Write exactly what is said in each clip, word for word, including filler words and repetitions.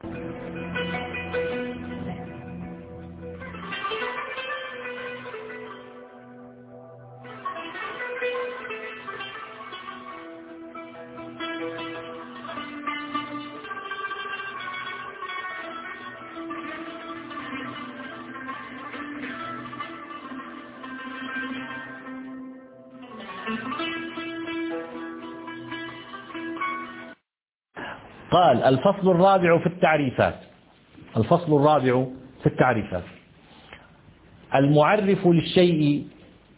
قال الفصل الرابع في التعريفات. الفصل الرابع في التعريفات. المعرف للشيء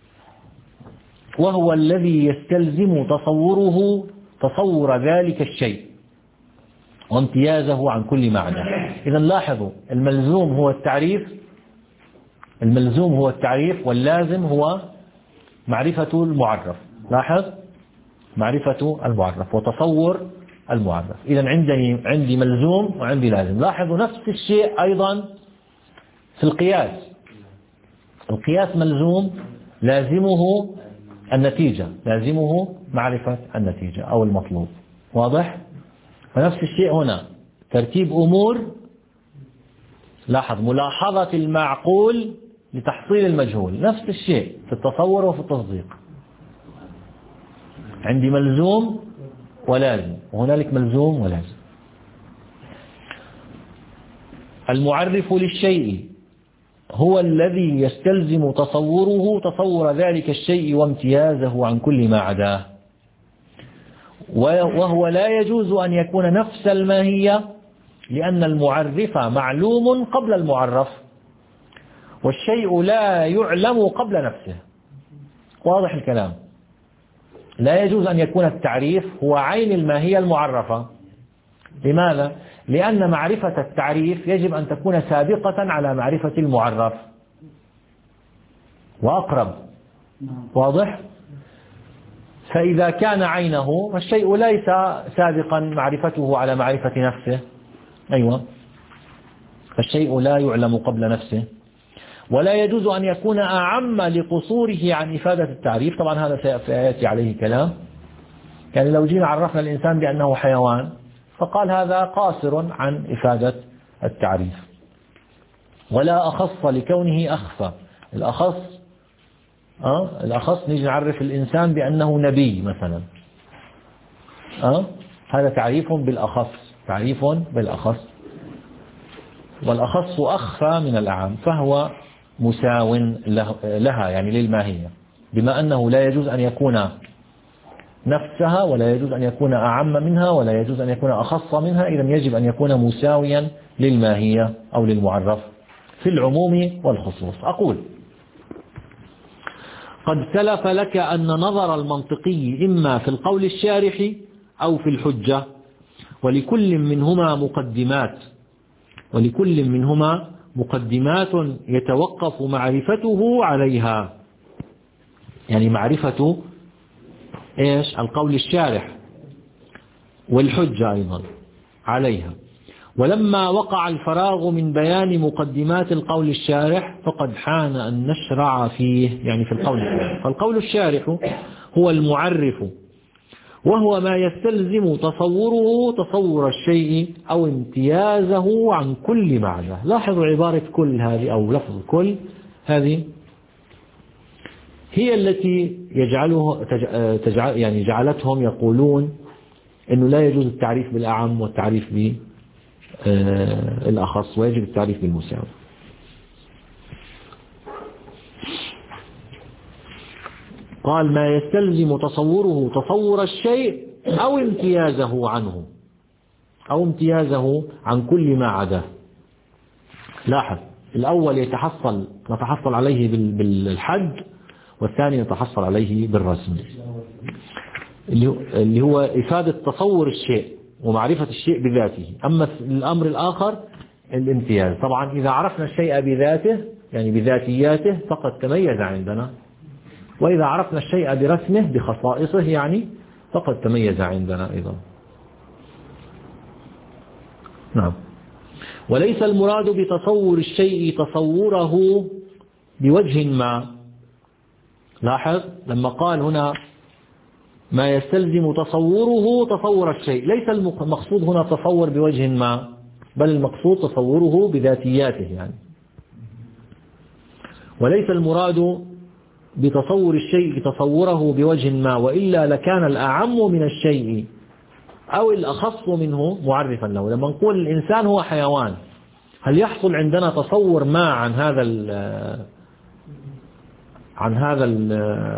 وهو الذي يستلزم تصوره تصور ذلك الشيء وامتيازه عن كل معنى. إذا لاحظوا، الملزوم هو التعريف، الملزوم هو التعريف واللازم هو معرفة المعرف. لاحظ، معرفة المعرف وتصور المعرف. إذا عندي عندي ملزوم وعندي لازم. لاحظوا نفس الشيء أيضا في القياس. القياس ملزوم، لازمه النتيجة، لازمه معرفة النتيجة أو المطلوب. واضح؟ فنفس الشيء هنا، ترتيب أمور. لاحظ، ملاحظة المعقول لتحصيل المجهول. نفس الشيء في التصور وفي التصديق. عندي ملزوم ولازم، وهنالك ملزوم ولازم. المعرف للشيء هو الذي يستلزم تصوره تصور ذلك الشيء وامتيازه عن كل ما عداه، وهو لا يجوز أن يكون نفس الماهية، لأن المعرف معلوم قبل المعرف، والشيء لا يعلم قبل نفسه. واضح الكلام؟ لا يجوز أن يكون التعريف هو عين الماهية المعرفة. لماذا؟ لأن معرفة التعريف يجب أن تكون سابقة على معرفة المعرف وأقرب. واضح؟ فإذا كان عينه فالشيء ليس سابقا معرفته على معرفة نفسه. أيوة، فالشيء لا يعلم قبل نفسه، ولا يجوز أن يكون أعم لقصوره عن إفادة التعريف. طبعا هذا سيأتي عليه كلام. يعني لو جينا عرفنا الإنسان بأنه حيوان فقال هذا قاصر عن إفادة التعريف، ولا أخص لكونه أخفى. الأخص أه؟ الأخص نيجي نعرف الإنسان بأنه نبي مثلا، أه؟ هذا تعريف بالأخص، تعريف بالأخص، والأخص أخفى من الأعم، فهو مساو لها يعني للماهية، بما أنه لا يجوز أن يكون نفسها، ولا يجوز أن يكون أعم منها، ولا يجوز أن يكون أخص منها. إذن يجب أن يكون مساويا للماهية أو للمعرف في العموم والخصوص. أقول قد سلف لك أن نظر المنطقي إما في القول الشارح أو في الحجة، ولكل منهما مقدمات ولكل منهما مقدمات يتوقف معرفته عليها. يعني معرفة إيش؟ القول الشارح والحجة أيضا عليها. ولما وقع الفراغ من بيان مقدمات القول الشارح فقد حان أن نشرع فيه، يعني في القول الشارح. فالقول الشارح هو المعرف، وهو ما يستلزم تصوره تصور الشيء أو امتيازه عن كل معنى. لاحظوا عبارة كل هذه أو لفظ كل هذه هي التي يجعله تجعل يعني جعلتهم يقولون إنه لا يجوز التعريف بالأعم والتعريف بالأخص، ويجب التعريف بالمساوي. قال ما يستلزم تصوره تصور الشيء أو امتيازه عنه، أو امتيازه عن كل ما عداه. لاحظ، الأول يتحصل نتحصل عليه بالحد، والثاني نتحصل عليه بالرسم، اللي هو إفادة تصور الشيء ومعرفة الشيء بذاته. أما الأمر الآخر الامتياز. طبعا إذا عرفنا الشيء بذاته يعني بذاتياته فقد تميز عندنا، وإذا عرفنا الشيء برسمه بخصائصه يعني فقد تميز عندنا أيضا. نعم. وليس المراد بتصور الشيء تصوره بوجه ما. لاحظ لما قال هنا ما يستلزم تصوره تصور الشيء، ليس المقصود هنا تصور بوجه ما، بل المقصود تصوره بذاتياته يعني. وليس المراد بتصور الشيء تصوره بوجه ما، وإلا لكان الأعم من الشيء أو الأخص منه معرفا له. لما نقول الإنسان هو حيوان، هل يحصل عندنا تصور ما عن هذا ال عن هذا ال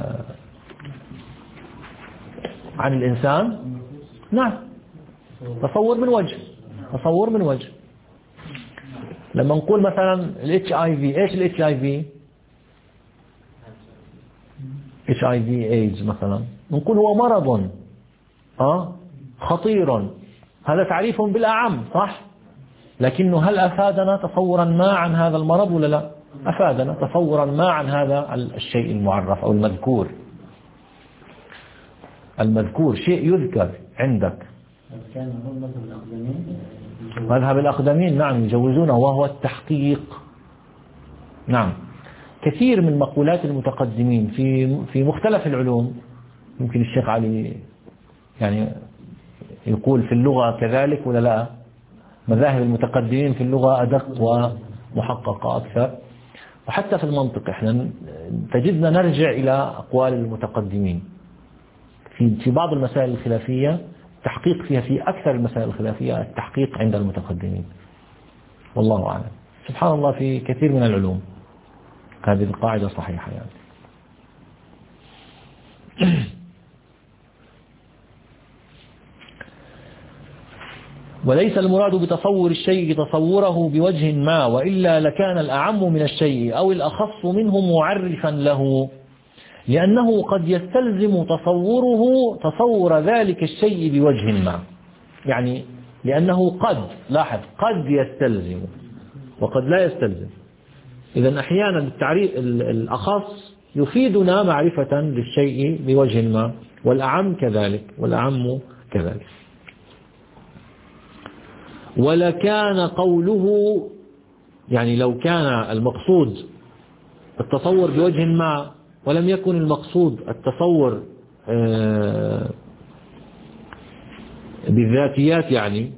عن الإنسان؟ نعم، تصور من وجه، تصور من وجه. لما نقول مثلا ال إتش آي في، إيش ال إتش آي في؟ إتش آي في إيدز مثلا، نقول هو مرض آه خطير، هذا تعريف بالأعم صح؟ لكنه هل أفادنا تصورا ما عن هذا المرض ولا لا؟ أفادنا تصورا ما عن هذا الشيء المعرف أو المذكور. المذكور شيء يذكر عندك. كان هو مذهب الأقدمين، مذهب الأقدمين نعم يجوزونه، وهو التحقيق. نعم، كثير من مقولات المتقدمين في في مختلف العلوم، يمكن الشيخ علي يعني يقول في اللغة كذلك ولا لا؟ مذاهب المتقدمين في اللغة أدق ومحققة أكثر، وحتى في المنطق احنا تجدنا نرجع إلى أقوال المتقدمين في في بعض المسائل الخلافية. التحقيق فيها في أكثر المسائل الخلافية التحقيق عند المتقدمين، والله أعلم. سبحان الله في كثير من العلوم هذه القاعدة صحيحة يعني. وليس المراد بتصور الشيء تصوره بوجه ما، وإلا لكان الأعم من الشيء أو الأخص منه معرفا له، لأنه قد يستلزم تصوره تصور ذلك الشيء بوجه ما. يعني لأنه قد، لاحظ، قد يستلزم وقد لا يستلزم. إذن أحيانا التعريف الأخص يفيدنا معرفة للشيء بوجه ما، والأعم كذلك، والأعم كذلك. ولكان قوله، يعني لو كان المقصود التصور بوجه ما ولم يكن المقصود التصور بالذاتيات يعني،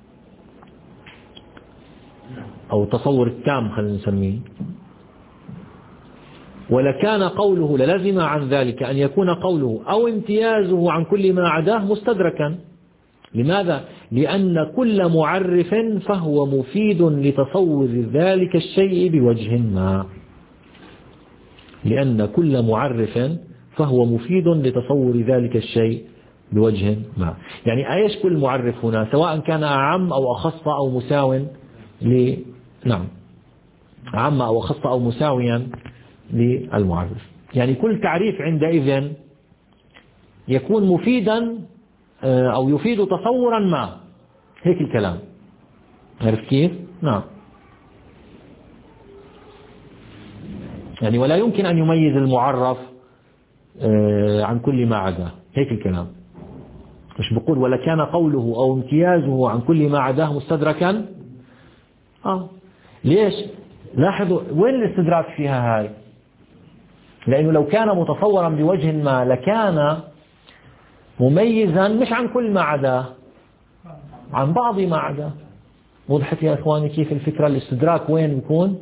أو التصور التام خلينا نسميه، ولكان قوله للزم عن ذلك أن يكون قوله أو امتيازه عن كل ما عداه مستدركا. لماذا؟ لأن كل معرف فهو مفيد لتصور ذلك الشيء بوجه ما. لأن كل معرف فهو مفيد لتصور ذلك الشيء بوجه ما. يعني أيش كل معرف هنا، سواء كان أعم أو أخص أو مساو ل نعم أعم أو أخص أو مساويا للمعرف. يعني كل تعريف عندئذ يكون مفيدا أو يفيد تصورا ما، هيك الكلام. عرفت كيف؟ نعم. يعني ولا يمكن أن يميز المعرف عن كل ما عداه، هيك الكلام. مش بقول ولا كان قوله أو امتيازه عن كل ما عداه مستدركا. آه ليش؟ لاحظوا وين الاستدراك فيها هاي. لأنه لو كان متصورا بوجه ما لكان مميزا مش عن كل ما عداه، عن بعض ما عداه. وضحت يا إخواني كيف الفكرة؟ الاستدراك وين يكون؟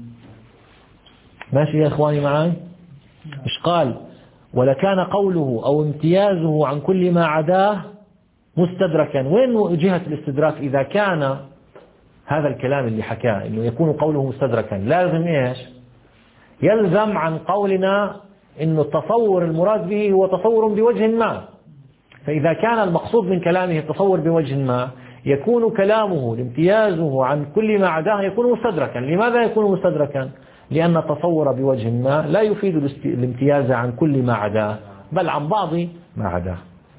ماشي يا إخواني معي؟ مش قال ولكان قوله أو امتيازه عن كل ما عداه مستدركا. وين جهة الاستدراك إذا كان هذا الكلام اللي حكاه إنه يكون قوله مستدركا؟ لازم إيش؟ يلزم عن قولنا إنه التصور المراد به هو تصور بوجه ما. فإذا كان المقصود من كلامه التصور بوجه ما، يكون كلامه امتيازه عن كل ما عداه يكون مستدركا. لماذا يكون مستدركا؟ لأن التصور بوجه ما لا يفيد الامتياز عن كل ما عداه، بل عن بعض ما عداه.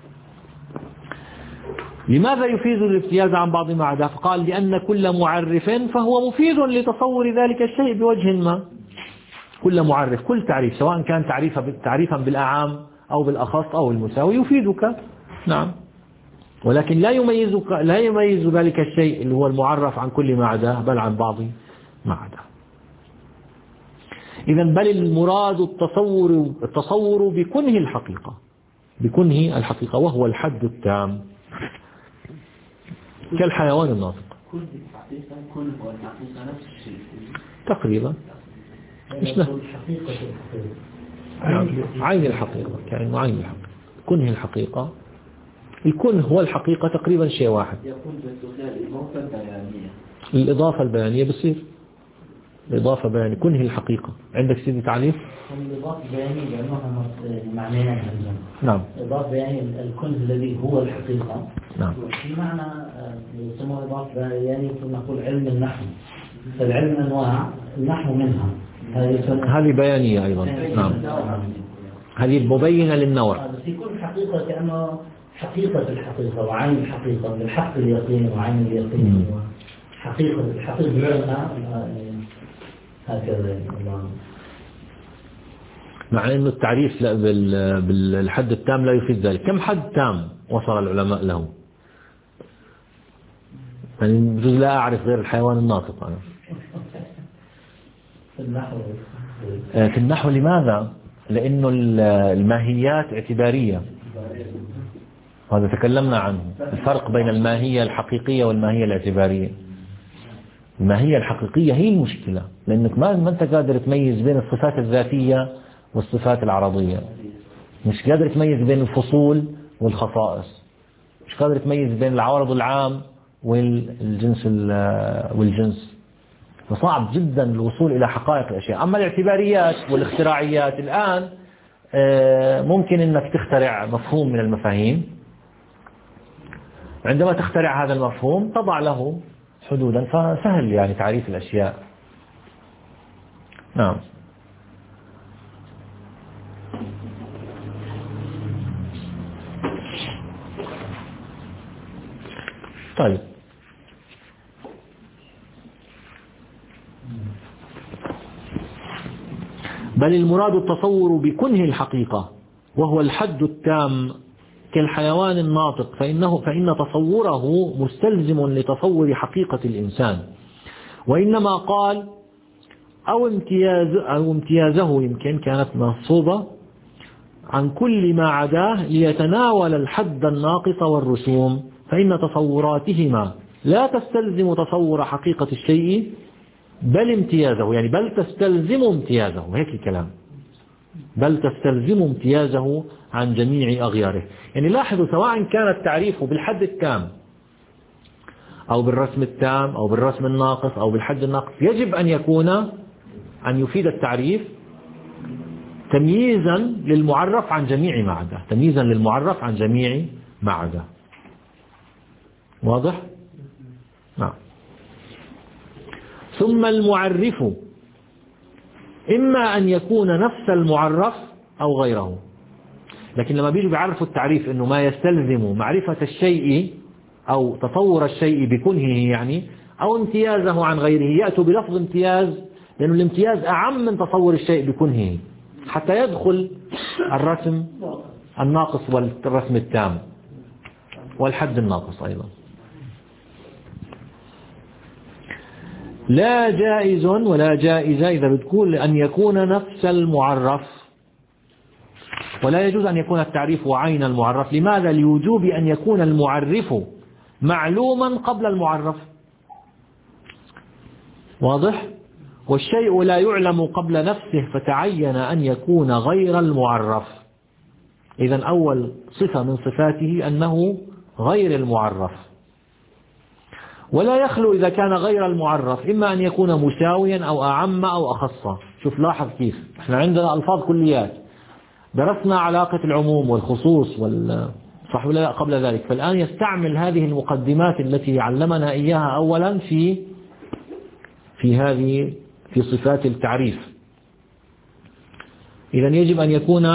لماذا يفيد الامتياز عن بعض ما عداه؟ فقال لأن كل معرف فهو مفيد لتصور ذلك الشيء بوجه ما. كل معرف، كل تعريف سواء كان تعريفا بالأعام أو بالأخص أو المساوي يفيدك. نعم. ولكن لا يميزك لا يميز ذلك الشيء اللي هو المعرف عن كل ما عداه، بل عن بعض ما عداه. إذا بل المراد التصور التصور بكنه الحقيقة، بكنه الحقيقة، وهو الحد التام كالحيوان الناطق. كل الحقيقة كل هو الحقيقة نفس الشيء تقريبا مش حقيقة الحقيقة عين الحقيقة كأنه عين الحقيقة كنه الحقيقة الكن هو الحقيقة تقريبا شيء واحد. يقول الإضافة البيانية الإضافة البيانية بصير الإضافة بيانية كنه الحقيقة. عندك سيدي تعريف؟ الإضافة البيانية لأنها معنيين. نعم. الإضافة البيانية الكنه الذي هو الحقيقة. نعم. في معنى يسموه إضافة بيانية كما نقول علم النحو. فالعلم أنواع النحو منها. هذه بيانية أيضا. نعم. هذه مبينة للنوع. بس يكون حقيقة كأنه حقيقة الحقيقة وعين الحقيقة بالحق اليقين وعين اليقين حقيقة الحقيقة هكذا. مع أنه التعريف بالحد التام لا يفيد ذلك. كم حد تام وصل العلماء له؟ يعني بجوز لا أعرف غير الحيوان الناطق أنا. في النحو في النحو لماذا؟ لأنه الماهيات اعتبارية. هذا تكلمنا عنه الفرق بين الماهية الحقيقية والماهية الاعتبارية. الماهية الحقيقية هي المشكلة لأنك ما ما أنت قادر تميز بين الصفات الذاتية والصفات العرضية. مش قادر تميز بين الفصول والخصائص. مش قادر تميز بين العوارض العام والجنس والجنس. فصعب جدا الوصول إلى حقائق الأشياء. أما الاعتباريات والاختراعيات الآن ممكن أنك تخترع مفهوم من المفاهيم. عندما تخترع هذا المفهوم تضع له حدودا فسهل يعني تعريف الأشياء. نعم. طيب بل المراد التصور بكنه الحقيقة وهو الحد التام كالحيوان الناطق فإنه فإن تصوره مستلزم لتصور حقيقة الإنسان. وإنما قال أو امتياز أو امتيازه يمكن كانت منصوبة عن كل ما عداه ليتناول الحد الناقص والرسوم فإن تصوراتهما لا تستلزم تصور حقيقة الشيء بل امتيازه يعني بل تستلزم امتيازه. هيك الكلام بل تستلزم امتيازه عن جميع أغياره. يعني لاحظوا سواء كان التعريف بالحد التام أو بالرسم التام أو بالرسم الناقص أو بالحد الناقص يجب أن يكون أن يفيد التعريف تمييزا للمعرف عن جميع ما عداه. تمييزا للمعرف عن جميع ما عداه. واضح؟ نعم. ثم المعرف إما أن يكون نفس المعرف أو غيره. لكن لما بيجوا بيعرفوا التعريف إنه ما يستلزم معرفة الشيء أو تصور الشيء بكنهه يعني أو امتيازه عن غيره يأتوا بلفظ امتياز لأنه الامتياز أعم من تصور الشيء بكنهه حتى يدخل الرسم الناقص والرسم التام والحد الناقص أيضا. لا جائز ولا جائزة إذا بتقول أن يكون نفس المعرف ولا يجوز أن يكون التعريف عين المعرف. لماذا؟ لوجوب أن يكون المعرف معلوما قبل المعرف. واضح؟ والشيء لا يعلم قبل نفسه فتعين أن يكون غير المعرف. إذن أول صفة من صفاته أنه غير المعرف. ولا يخلو إذا كان غير المعرف إما أن يكون مساويا أو أعم أو أخص. شوف لاحظ كيف احنا عندنا ألفاظ كليات درسنا علاقة العموم والخصوص وال صح ولا لا قبل ذلك. فالآن يستعمل هذه المقدمات التي علمنا إياها أولا في في هذه في صفات التعريف. إذن يجب أن يكون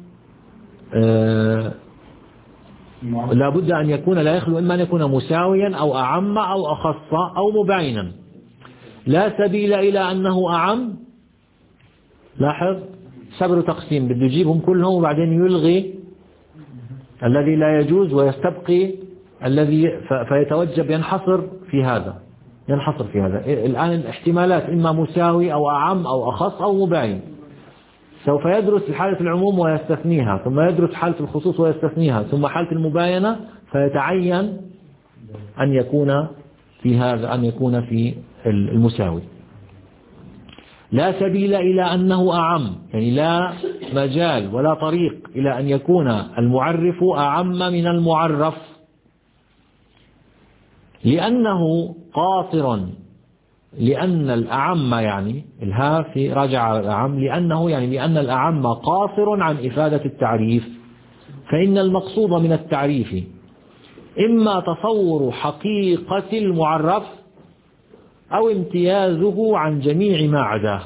آه لا بد أن يكون لا يخلو إما أن يكون مساويا أو أعم أو أخص أو مباينا. لا سبيل إلى أنه أعم. لاحظ صبر تقسيم بده يجيبهم كلهم وبعدين يلغي الذي لا يجوز ويستبقي الذي فيتوجب ينحصر في هذا ينحصر في هذا. الآن الاحتمالات إما مساوي أو أعم أو أخص أو مباين. سوف يدرس حالة العموم ويستثنيها ثم يدرس حالة الخصوص ويستثنيها ثم حالة المباينة فيتعين أن يكون في هذا أن يكون في المساوي. لا سبيل إلى أنه أعم، يعني لا مجال ولا طريق إلى أن يكون المعرف أعم من المعرف، لأنه قاصر، لأن الأعم يعني الها في راجع على الأعم، لأنه يعني لأن الأعم قاصر عن إفادة التعريف، فإن المقصود من التعريف إما تصور حقيقة المعرف أو امتيازه عن جميع ما عداه.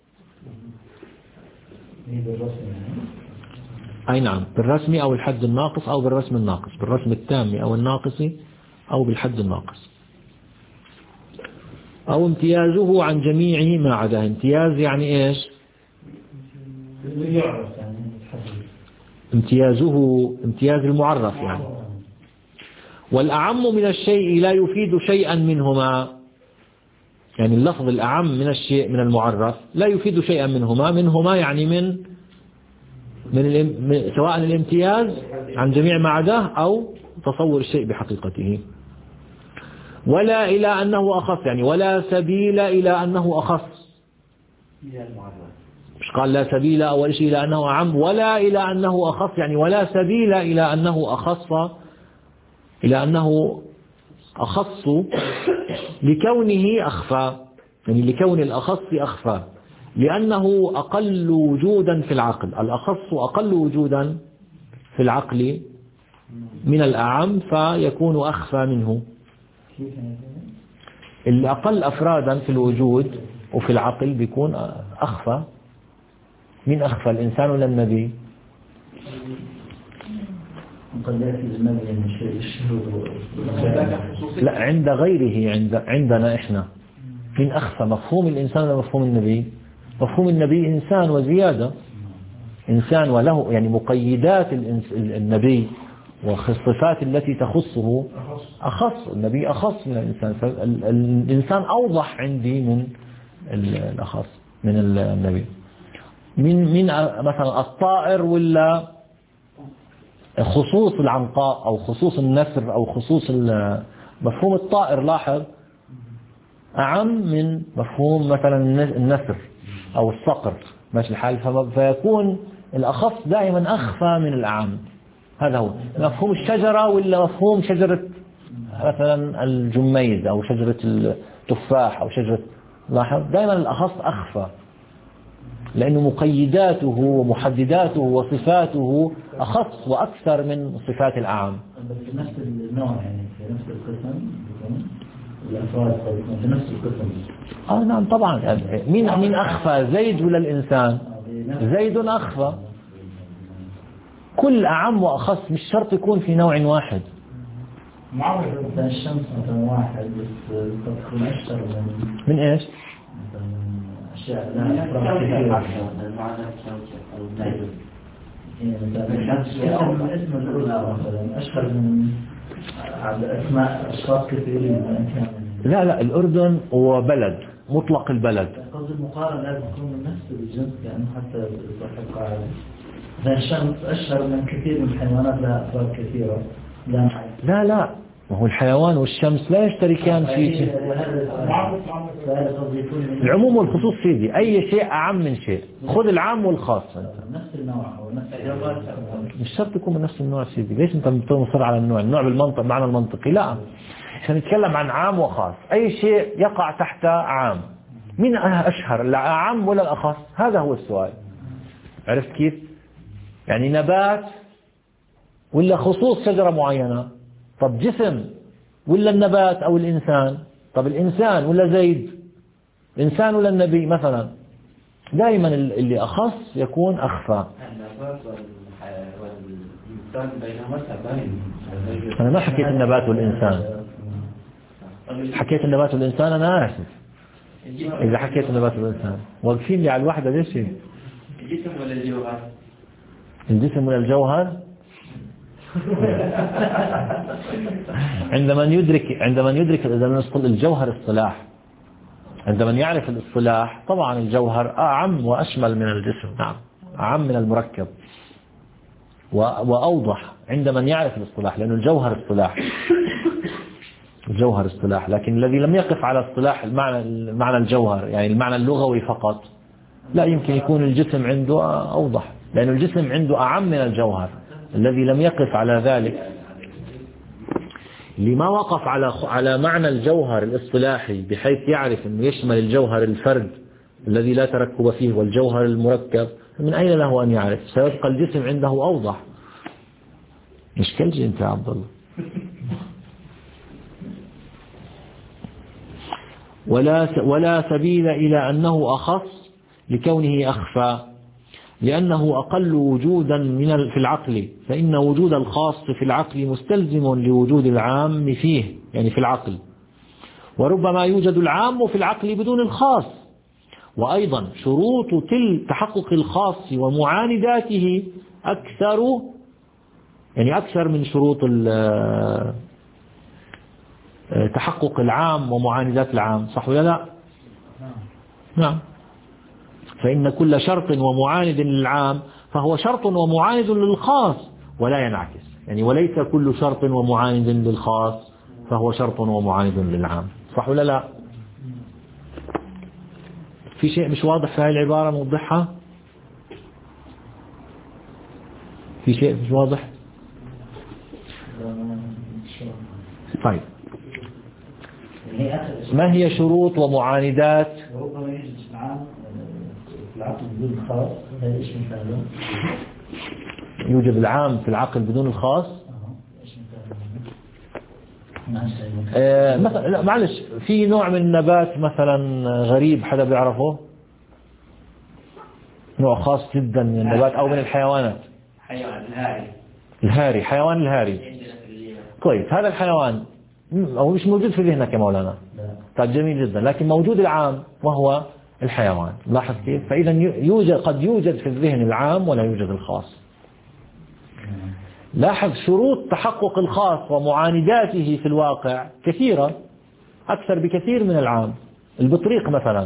أي نعم، بالرسم أو الحد الناقص أو بالرسم الناقص، بالرسم التام أو الناقص أو بالحد الناقص، أو امتيازه عن جميع ما عداه. امتياز يعني إيش؟ امتيازه امتياز المعرف يعني. والأعم من الشيء لا يفيد شيئا منهما، يعني اللفظ الأعم من الشيء من المعرف لا يفيد شيئا منهما، منهما يعني من من سواء الامتياز عن جميع ما عداه أو تصور الشيء بحقيقته. ولا إلى أنه أخص، يعني ولا سبيل إلى أنه أخص، مش قال لا سبيل أول شيء إلى أنه أعم، ولا إلى أنه أخص، يعني ولا سبيل إلى أنه أخص، إلى أنه أخص لكونه أخفى، يعني لكون الأخص أخفى، لأنه أقل وجودا في العقل. الأخص أقل وجودا في العقل من الأعم فيكون أخفى منه. الأقل أفرادا في الوجود وفي العقل بيكون أخفى. من أخفى، الإنسان ولا النبي؟ لا، عند غيره، عند عندنا إحنا من أخفى. مفهوم الإنسان ولا مفهوم النبي؟ مفهوم النبي إنسان وزيادة، إنسان وله يعني مقيدات النبي والصفات التي تخصه أخص. النبي أخص من الإنسان، فالإنسان أوضح عندي من الأخص من النبي. من من مثلا الطائر ولا خصوص العنقاء أو خصوص النسر أو خصوص مفهوم الطائر، لاحظ أعم من مفهوم مثلا النسر أو الصقر، ماشي الحال، فيكون الأخص دائما أخفى من الأعم. هذا هو مفهوم الشجرة ولا مفهوم شجرة مثلا الجميز أو شجرة التفاح أو شجرة، لاحظ دائما الأخص أخفى، لأنه مقيداته ومحدداته وصفاته أخص وأكثر من صفات الأعم. بس نفس النوع، يعني في نفس القسم الأفراد في نفس القسم. آه نعم طبعا. مين مين أخفى، زيد ولا الإنسان؟ زيد أخفى. كل أعم وأخص مش شرط يكون في نوع واحد. معروف مثلا الشمس مثلا واحد بس قد تكون أشهر من من إيش؟ أشياء لا أفراد كثيرة. اسم الأولى مثلا أشهر من أسماء أشخاص كثيرين. لا لا، الأردن هو بلد مطلق البلد. قصد المقارنة لازم تكون من نفس الجنس، يعني حتى صاحب القاعدة ذا الشمس أشهر من كثير من الحيوانات لها أفراد كثيرة. لا لا لا، وهو الحيوان والشمس لا يشتركان في العموم والخصوص. سيدي أي شيء أعم من شيء، خذ العام والخاص. نفس النوع أو نفس الجواب مش شرط يكون من نفس النوع. سيدي ليش أنت مصر على النوع؟ النوع بالمنطق معنى المنطقي، لا، عشان نتكلم عن عام وخاص. أي شيء يقع تحت عام، من أشهر العام ولا الأخص؟ هذا هو السؤال. عرفت كيف؟ يعني نبات ولا خصوص شجرة معينة؟ طب جسم ولا النبات أو الإنسان؟ طب الإنسان ولا زيد؟ الإنسان ولا النبي مثلا؟ دائما اللي أخص يكون أخفى. أنا ما حكيت النبات والإنسان، حكيت النبات والإنسان. أنا آسف إذا حكيت النبات والإنسان. واقفين لي على الواحدة ليش؟ الجسم ولا الجوهر؟ الجسم ولا الجوهر؟ عندما يدرك عندما يدرك الجوهر اصطلاح، عندما يعرف الاصطلاح طبعا الجوهر أعم وأشمل من الجسم، نعم أعم من المركب وأوضح عندما يعرف الاصطلاح، لأن الجوهر اصطلاح. الجوهر اصطلاح، لكن الذي لم يقف على اصطلاح المعنى المعنى الجوهر يعني المعنى اللغوي فقط لا يمكن يكون الجسم عنده أوضح، لأن الجسم عنده أعم من الجوهر. الذي لم يقف على ذلك لما وقف على على معنى الجوهر الاصطلاحي بحيث يعرف أنه يشمل الجوهر الفرد الذي لا تركب فيه والجوهر المركب، من أين له أن يعرف؟ سيبقى الجسم عنده أوضح. مش كلجي أنت يا عبد الله. ولا ولا سبيل إلى أنه أخص لكونه أخفى، لأنه أقل وجودا من في العقل، فإن وجود الخاص في العقل مستلزم لوجود العام فيه يعني في العقل، وربما يوجد العام في العقل بدون الخاص. وأيضا شروط تل تحقق الخاص ومعانداته أكثر يعني أكثر من شروط تحقق العام ومعاندات العام، صح ولا لا؟ نعم. فإن كل شرط ومعاند للعام فهو شرط ومعاند للخاص ولا ينعكس، يعني وليس كل شرط ومعاند للخاص فهو شرط ومعاند للعام، صح ولا لا؟ في شيء مش واضح في هذه العبارة نوضحها؟ في شيء مش واضح؟ طيب ما هي شروط ومعاندات يوجد العام في العقل بدون الخاص؟ آه مثلا لا معلش، في نوع من النبات مثلا غريب حدا بيعرفه، نوع خاص جدا من النبات أو من الحيوانات، حيوان الهاري الهاري، حيوان الهاري. كويس، هذا الحيوان هو مش موجود في ذهنك يا مولانا. طيب جميل جدا، لكن موجود العام وهو الحيوان، لاحظ كيف؟ فإذا يوجد قد يوجد في الذهن العام ولا يوجد الخاص. لاحظ شروط تحقق الخاص ومعانداته في الواقع كثيرة أكثر بكثير من العام. البطريق مثلا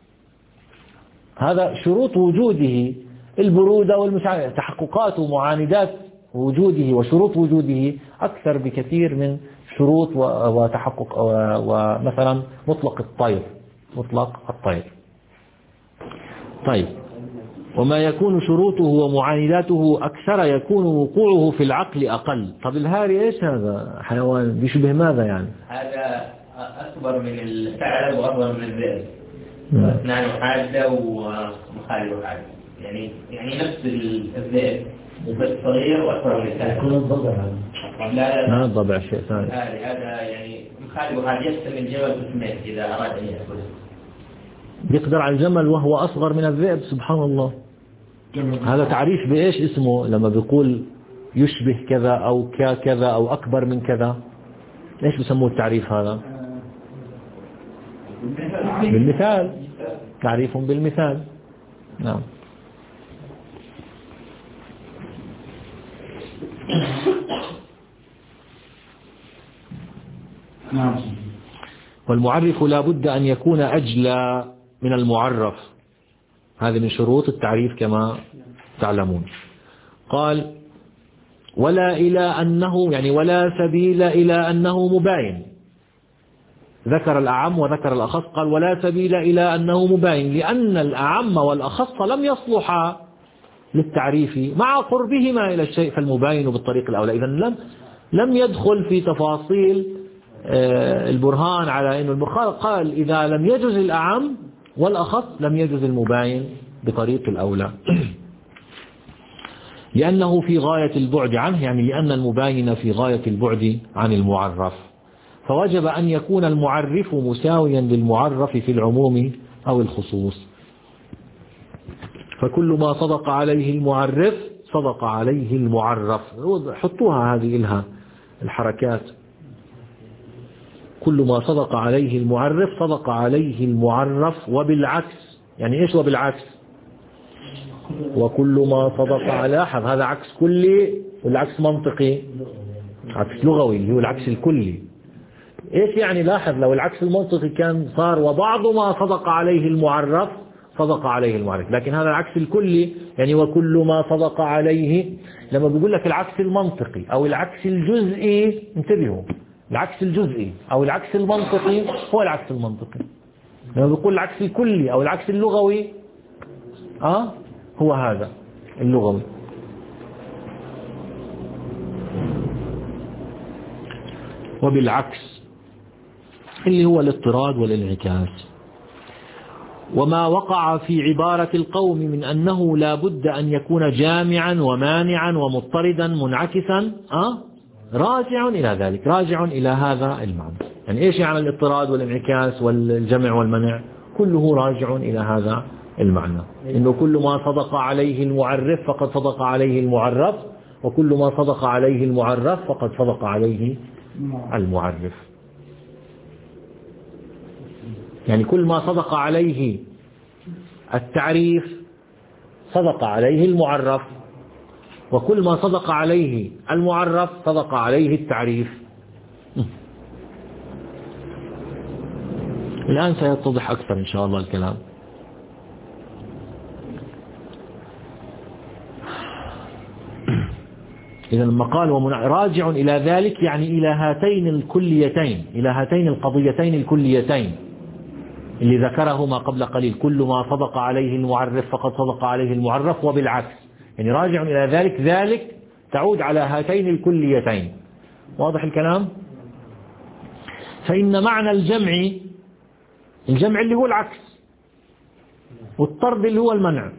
هذا شروط وجوده البرودة والمشاعر، تحققات ومعاندات وجوده وشروط وجوده أكثر بكثير من شروط وتحقق ومثلا مطلق الطير، مطلق الطير. طيب، وما يكون شروطه ومعانداته أكثر يكون وقوعه في العقل أقل. طب الهاري إيش هذا؟ حيوان بيشبه ماذا يعني؟ هذا أكبر من الثعلب وأكبر من الذئب، اثنان حادة ومخالف حادة، يعني يعني نفس الذئب بس صغير وأكبر من الثعلب. يكون الضبع لا لا لا الضبع شيء ثاني. هذا يعني مخالف حادة يقسم الجبل قسمين إذا أراد أن يأكله. يقدر على الجمل وهو أصغر من الذئب، سبحان الله. هذا تعريف بإيش اسمه لما بيقول يشبه كذا أو كذا أو أكبر من كذا؟ إيش بسموه التعريف هذا؟ بالمثال، تعريف بالمثال. نعم. والمعرف لا بد أن يكون أجلى من المعرف، هذه من شروط التعريف كما تعلمون. قال ولا إلى أنه يعني ولا سبيل إلى أنه مباين، ذكر الأعم وذكر الأخص، قال ولا سبيل إلى أنه مباين لأن الأعم والأخص لم يصلحا للتعريف مع قربهما إلى الشيء فالمباين بالطريق الأولى. إذن لم لم يدخل في تفاصيل البرهان على أنه البرهان قال إذا لم يجوز الأعم والأخص لم يجوز المباين بطريق الأولى لأنه في غاية البعد عنه، يعني لأن المباين في غاية البعد عن المعرف، فوجب أن يكون المعرف مساويا للمعرف في العموم أو الخصوص. فكل ما صدق عليه المعرف صدق عليه المعرف. حطوها هذه إلها الحركات. كل ما صدق عليه المعرف صدق عليه المعرف، وبالعكس. يعني إيش وبالعكس؟ وكل ما صدق على، لاحظ هذا عكس كلي والعكس منطقي، عكس لغوي اللي هو العكس الكلي. إيش يعني؟ لاحظ لو العكس المنطقي كان صار وبعض ما صدق عليه المعرف صدق عليه المعرف، لكن هذا العكس الكلي يعني وكل ما صدق عليه. لما بيقول لك العكس المنطقي أو العكس الجزئي انتبهوا، العكس الجزئي أو العكس المنطقي هو العكس المنطقي. لما بيقول العكس الكلي أو العكس اللغوي أه هو هذا اللغوي. وبالعكس اللي هو الاضطراد والانعكاس. وما وقع في عبارة القوم من أنه لا بد أن يكون جامعا ومانعا ومضطردا منعكسا أه؟ راجع إلى ذلك، راجع إلى هذا المعنى. يعني إيش يعني الاضطراد والانعكاس والجمع والمنع؟ كله راجع إلى هذا المعنى، إنه كل ما صدق عليه المعرف فقد صدق عليه المعرف، وكل ما صدق عليه المعرف فقد صدق عليه المعرف. يعني كل ما صدق عليه التعريف صدق عليه المعرف، وكل ما صدق عليه المعرف صدق عليه التعريف. الآن سيتضح أكثر إن شاء الله الكلام. إذا لما قال راجع إلى ذلك يعني إلى هاتين الكليتين، إلى هاتين القضيتين الكليتين اللي ذكرهما قبل قليل، كل ما صدق عليه المعرف فقد صدق عليه المعرف، وبالعكس يعني راجع إلى ذلك، ذلك تعود على هاتين الكليتين. واضح الكلام؟ فإن معنى الجمع، الجمع اللي هو العكس، والطرد اللي هو المنع.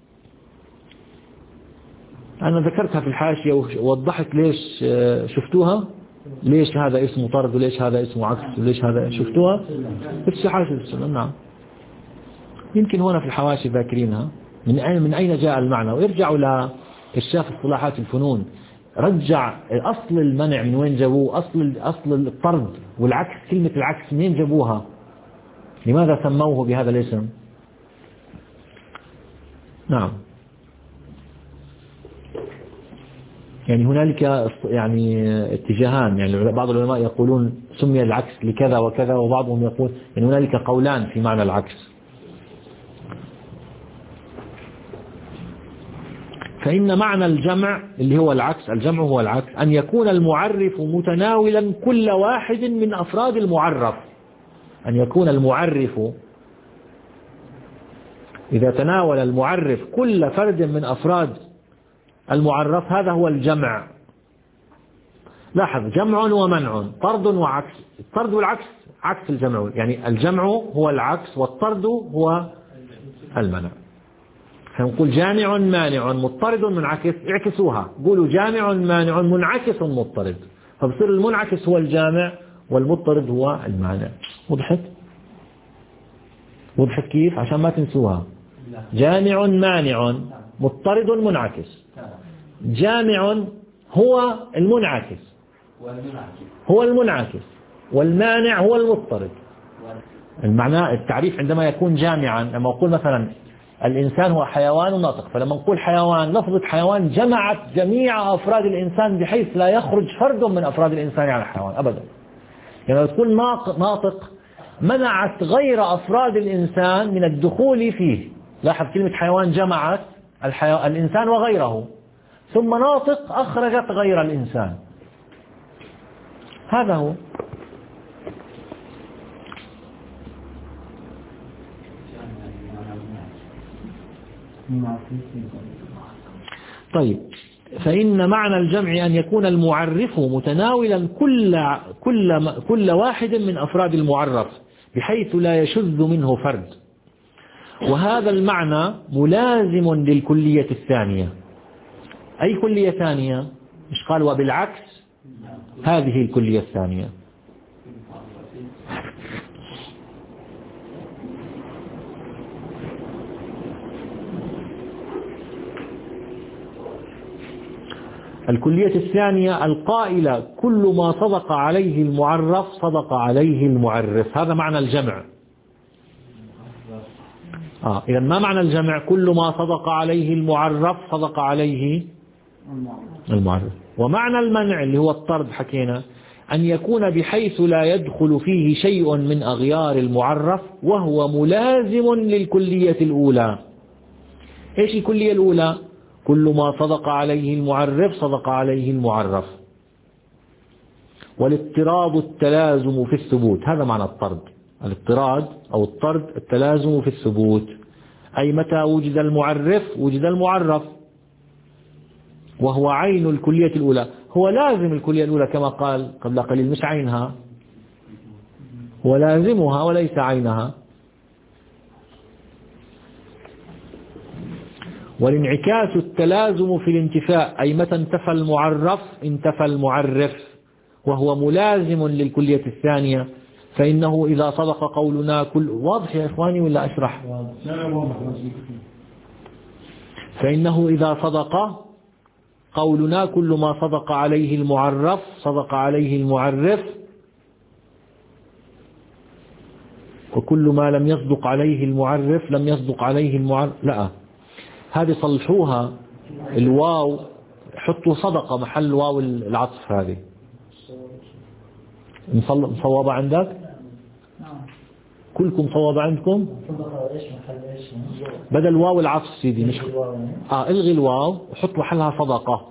أنا ذكرتها في الحاشية ووضحت ليش، شفتوها؟ ليش هذا اسمه طرد وليش هذا اسمه عكس وليش هذا، شفتوها؟ في حاشية السنة. نعم، يمكن هنا في الحواشي ذاكرينها من أين من أين جاء المعنى. ويرجعوا لكشاف اصطلاحات الفنون، رجع أصل المنع من وين جابوه، أصل أصل الطرد والعكس، كلمة العكس منين جابوها، لماذا سموه بهذا الاسم. نعم، يعني هنالك يعني اتجاهان، يعني بعض العلماء يقولون سمي العكس لكذا وكذا، وبعضهم يقول يعني هنالك قولان في معنى العكس. فإن معنى الجمع اللي هو العكس، الجمع هو العكس، أن يكون المعرف متناولا كل واحد من أفراد المعرف. أن يكون المعرف إذا تناول المعرف كل فرد من أفراد المعرف، هذا هو الجمع. لاحظ، جمع ومنع، طرد وعكس. الطرد والعكس عكس الجمع، يعني الجمع هو العكس والطرد هو المنع. فنقول جامع مانع مضطرد منعكس، اعكسوها، قولوا جامع مانع منعكس مضطرد، فبصير المنعكس هو الجامع والمضطرد هو المانع. وضحت؟ وضحت كيف؟ عشان ما تنسوها. جامع مانع مضطرد منعكس، جامع هو المنعكس هو المنعكس والمانع هو المضطرد. المعنى التعريف عندما يكون جامعا، لما أقول مثلا الإنسان هو حيوان ناطق، فلما نقول حيوان، لفظة حيوان جمعت جميع أفراد الإنسان بحيث لا يخرج فرد من أفراد الإنسان عن الحيوان أبدا. يعني لما تقول ناطق منعت غير أفراد الإنسان من الدخول فيه. لاحظ كلمة حيوان جمعت الحيو... الإنسان وغيره، ثم ناطق أخرجت غير الإنسان. هذا هو. طيب، فإن معنى الجمع أن يكون المعرف متناولا كل كل كل واحد من أفراد المعرف بحيث لا يشذ منه فرد. وهذا المعنى ملازم للكلية الثانية. أي كلية ثانية؟ مش قال وبالعكس؟ هذه الكلية الثانية. الكلية الثانية القائلة كل ما صدق عليه المعرف صدق عليه المعرف. هذا معنى الجمع. آه إذا ما معنى الجمع؟ كل ما صدق عليه المعرف صدق عليه المعرف. ومعنى المنع اللي هو الطرد حكينا أن يكون بحيث لا يدخل فيه شيء من أغيار المعرف، وهو ملازم للكلية الأولى. إيش الكلية الأولى؟ كل ما صدق عليه المعرف صدق عليه المعرف. والاضطراد التلازم في الثبوت. هذا معنى الطرد. الاضطراد أو الطرد التلازم في الثبوت، أي متى وجد المعرف وجد المعرف، وهو عين الكلية الأولى. هو لازم الكلية الأولى كما قال قبل قليل، مش عينها، هو لازمها وليس عينها. والانعكاس التلازم في الانتفاء، أي متى انتفى المعرف انتفى المعرف، وهو ملازم للكلية الثانية. فإنه إذا صدق قولنا كل، واضح يا إخواني ولا أشرح؟ فإنه إذا صدق قولنا كل ما صدق عليه المعرف صدق عليه المعرف، وكل ما لم يصدق عليه المعرف لم يصدق عليه المعرف. لا، هذه صلحوها، الواو حطوا صدق محل واو العطف. هذه مصوبة عندك؟ كلكم صواب عندكم؟ بدل واو العطف سيدي، مش اه الغي الواو وحط محلها صدقة.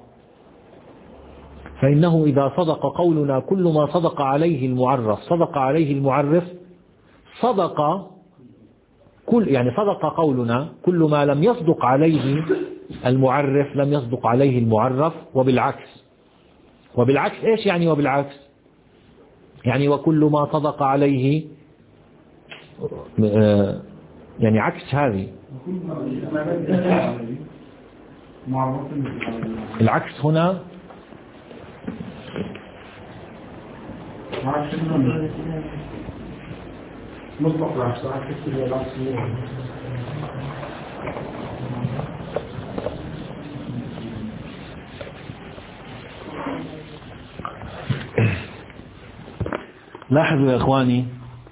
فإنه إذا صدق قولنا كل ما صدق عليه المعرف صدق عليه المعرف، صدق كل يعني صدق قولنا كل ما لم يصدق عليه المعرف لم يصدق عليه المعرف، وبالعكس. وبالعكس ايش يعني وبالعكس؟ يعني وكل ما صدق عليه يعني عكس هذه. العكس هنا مطلق العكس. لاحظوا يا إخواني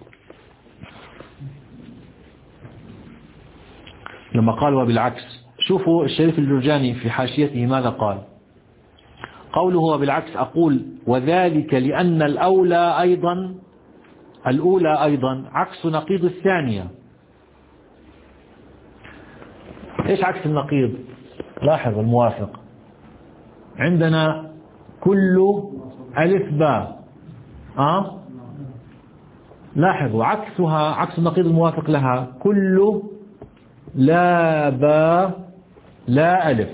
لما قال وبالعكس، شوفوا الشريف الجرجاني في حاشيته ماذا قال. قوله وبالعكس، أقول وذلك لأن الأولى أيضا الأولى أيضا عكس نقيض الثانية. إيش عكس النقيض؟ لاحظ الموافق عندنا كل ألف باء، أه؟ لاحظوا عكسها عكس النقيض الموافق لها كل لا باء لا ألف،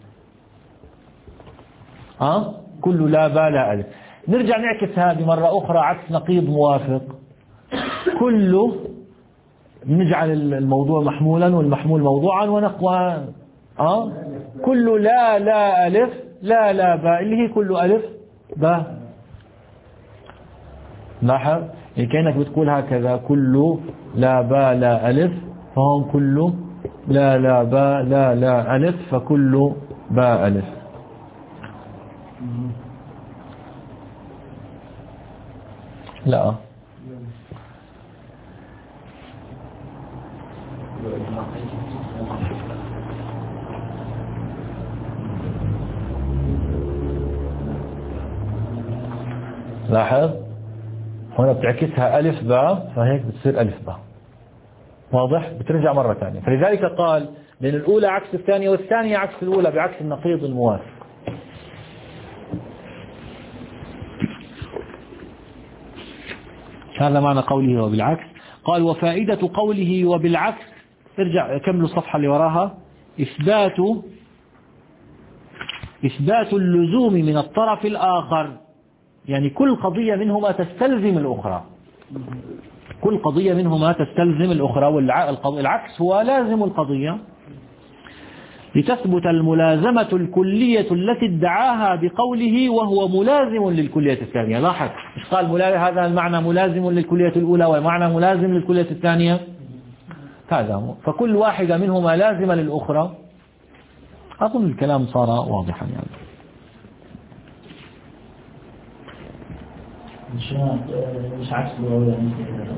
أه؟ كل لا باء لا ألف. نرجع نعكس هذه مرة أخرى عكس نقيض موافق. كل نجعل الموضوع محمولا والمحمول موضوعا ونقوى، أه؟ كل لا لا ألف لا لا باء اللي هي كل ألف باء. لاحظ يعني كأنك بتقول هكذا كل لا باء لا ألف، فهم كل لا لا باء لا لا ألف فكل باء ألف. لا لاحظ هنا بتعكسها ألف باء، فهيك بتصير ألف باء. واضح؟ بترجع مرة ثانية. فلذلك قال لأن الأولى عكس الثانية والثانية عكس الأولى بعكس النقيض الموافق. هذا معنى قوله وبالعكس. قال وفائدة قوله وبالعكس، ارجع كملوا الصفحة اللي وراها، إثبات إثبات اللزوم من الطرف الآخر، يعني كل قضية منهما تستلزم الأخرى، كل قضية منهما تستلزم الأخرى، والعكس هو لازم القضية، لتثبت الملازمة الكلية التي ادعاها بقوله وهو ملازم للكلية الثانية. لاحظ مش قال هذا المعنى ملازم للكلية الأولى ومعنى ملازم للكلية الثانية، هذا هو. فكل واحدة منهما لازمة للأخرى. أظن الكلام صار واضحا يعني. مش عكس اللغوي يعني.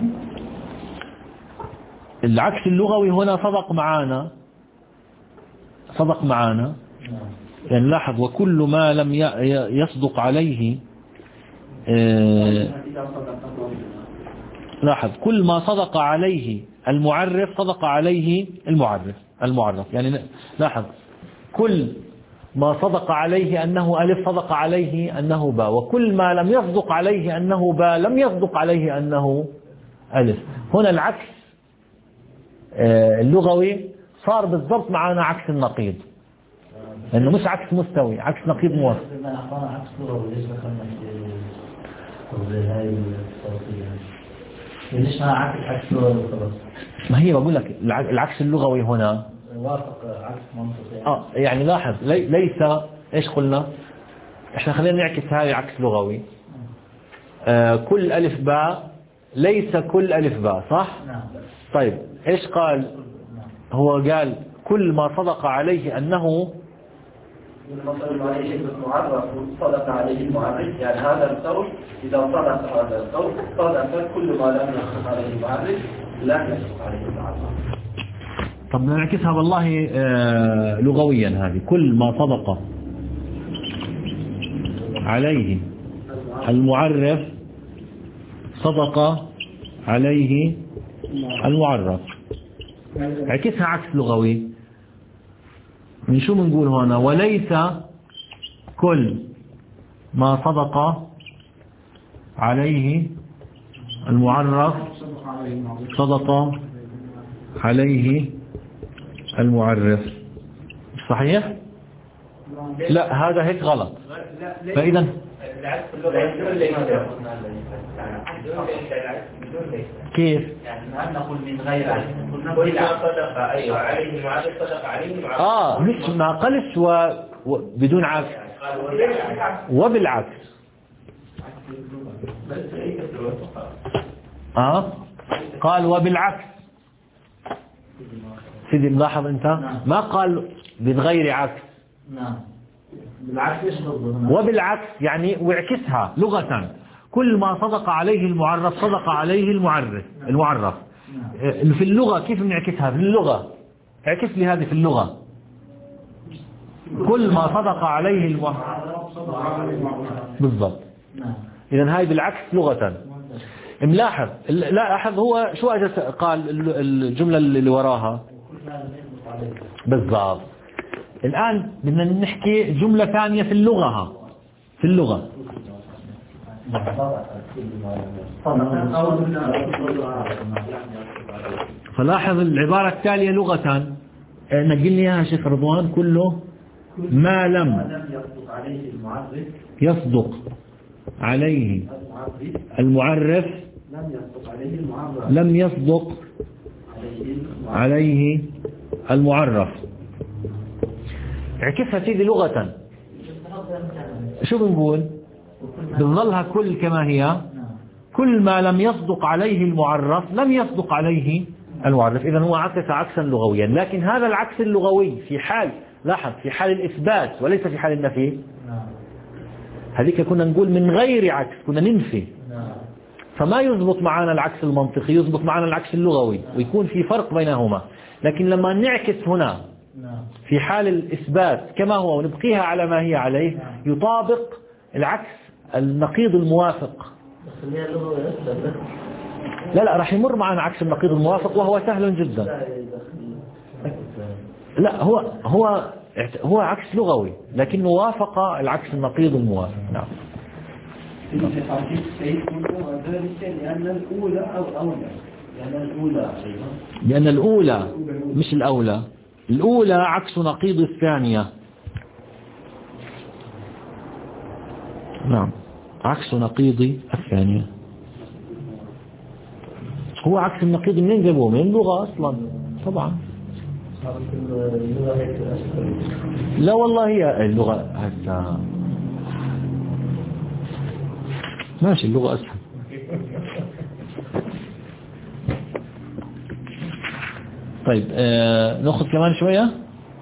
العكس اللغوي هنا صدق معانا صدق معانا يعني لاحظ وكل ما لم يصدق عليه لاحظ كل ما صدق عليه المعرف صدق عليه المعرف المعرف يعني لاحظ كل ما صدق عليه أنه ألف صدق عليه أنه باء، وكل ما لم يصدق عليه أنه باء لم يصدق عليه أنه ألف. هنا العكس اللغوي صار بالضبط معنا عكس النقيض، لأنه مش عكس مستوي، عكس نقيض موافق. ليش ما عكس عكس لغوي خلاص؟ ما هي بقول لك العكس اللغوي هنا وافق عكس منطقي. اه يعني لاحظ لي ليس ايش قلنا؟ احنا خلينا نعكس هاي عكس لغوي. آه كل ألف باء ليس كل ألف باء، صح؟ نعم. طيب ايش قال؟ هو قال كل ما صدق عليه أنه المصدر عليه اسم معرف صدق عليه المعرف، يعني هذا القول إذا صدق هذا القول صدق كل ما لم يصدق عليه المعرف لا يصدق عليه المعرف. طب نعكسها والله آه لغويا، هذه كل ما صدق عليه المعرف صدق عليه المعرف. عكسها عكس لغوي. من شو بنقول هنا؟ وليس كل ما صدق عليه المعرف صدق عليه المعرف. صحيح؟ لا هذا هيك غلط. فإذا كيف؟ يعني هل نقول من غير عكس؟ كل ما صدق أيوة عليه المعرف صدق عليه المعرف. آه مش ما قلش و... و... بدون عكس وبالعكس. آه قال وبالعكس. سيدي ملاحظ أنت ما قال من غير عكس. نعم بالعكس ايش بالضبط؟ وبالعكس يعني وعكسها لغة، كل ما صدق عليه المعرف صدق عليه المعرف المعرف. في اللغة كيف بنعكسها؟ في اللغة اعكس لي هذه في اللغة. كل ما صدق عليه المعرف صدق عليه المعرف بالضبط. إذا هاي بالعكس لغة. ملاحظ لاحظ هو شو أجل قال الجملة اللي وراها بالضبط. الآن بدنا نحكي جملة ثانية في اللغة في اللغة فلاحظ العبارة التالية لغة نقل لي اياها شيخ رضوان. كله ما لم يصدق عليه المعرف لم يصدق عليه المعرف. عكسها سيدي لغة. شو بنقول؟ بنظلها كل كما هي. كل ما لم يصدق عليه المعرف لم يصدق عليه المعرف. إذن هو عكس عكسا لغويا، لكن هذا العكس اللغوي في حال لاحظ في حال الإثبات وليس في حال النفي. هذيك كنا نقول من غير عكس، كنا ننفي، فما يضبط معنا العكس المنطقي، يضبط معنا العكس اللغوي ويكون في فرق بينهما. لكن لما نعكس هنا في حال الإثبات كما هو ونبقيها على ما هي عليه يطابق العكس النقيض الموافق. لا لا راح يمر معنا عكس النقيض الموافق وهو سهل جدا. لا هو هو هو عكس لغوي لكنه وافق العكس النقيض الموافق. نعم. لأن الأولى أو أولى لأن الأولى لأن الأولى مش الأولى. الأولى عكس نقيض الثانية. نعم عكس نقيض الثانية. هو عكس النقيض منين جابوه؟ من اللغة أصلا طبعا. لا والله هي اللغة هسه ماشي اللغة أسهل. طيب آه نأخذ كمان شوية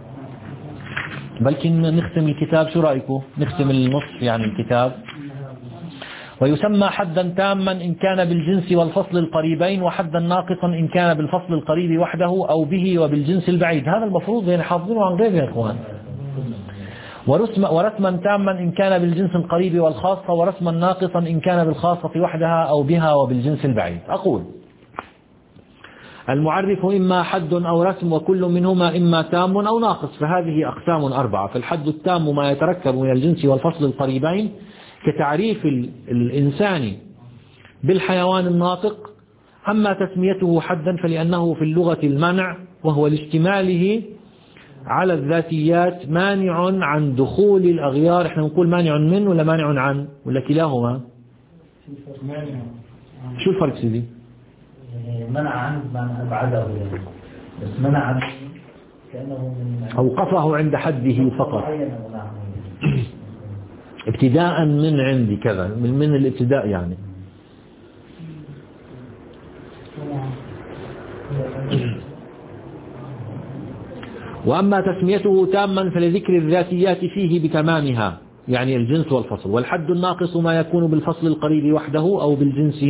بلكن نختم الكتاب. شو رأيكم نختم النصف يعني الكتاب؟ ويسمى حدا تاما إن كان بالجنس والفصل القريبين، وحدا ناقصا إن كان بالفصل القريب وحده أو به وبالجنس البعيد. هذا المفروض يعني حافظينه عن غير يا إخوان. ورسما, ورسما تاما إن كان بالجنس القريب والخاصة، ورسما ناقصا إن كان بالخاصة وحدها أو بها وبالجنس البعيد. أقول المعرف إما حد أو رسم، وكل منهما إما تام أو ناقص، فهذه أقسام أربعة. فالحد التام ما يتركب من الجنس والفصل القريبين كتعريف الإنسان بالحيوان الناطق. أما تسميته حدا فلأنه في اللغة المنع، وهو لاشتماله على الذاتيات مانع عن دخول الأغيار. احنا نقول مانع من ولا مانع عن ولا كلاهما؟ شو الفرق سيدي؟ منع عنه بمعنى أبعده، بس منع عنه كأنه من أوقفه عند حده فقط، ابتداء من عندي كذا، من, من الابتداء يعني. وأما تسميته تاما فلذكر الذاتيات فيه بتمامها، يعني الجنس والفصل. والحد الناقص ما يكون بالفصل القريب وحده أو بالجنس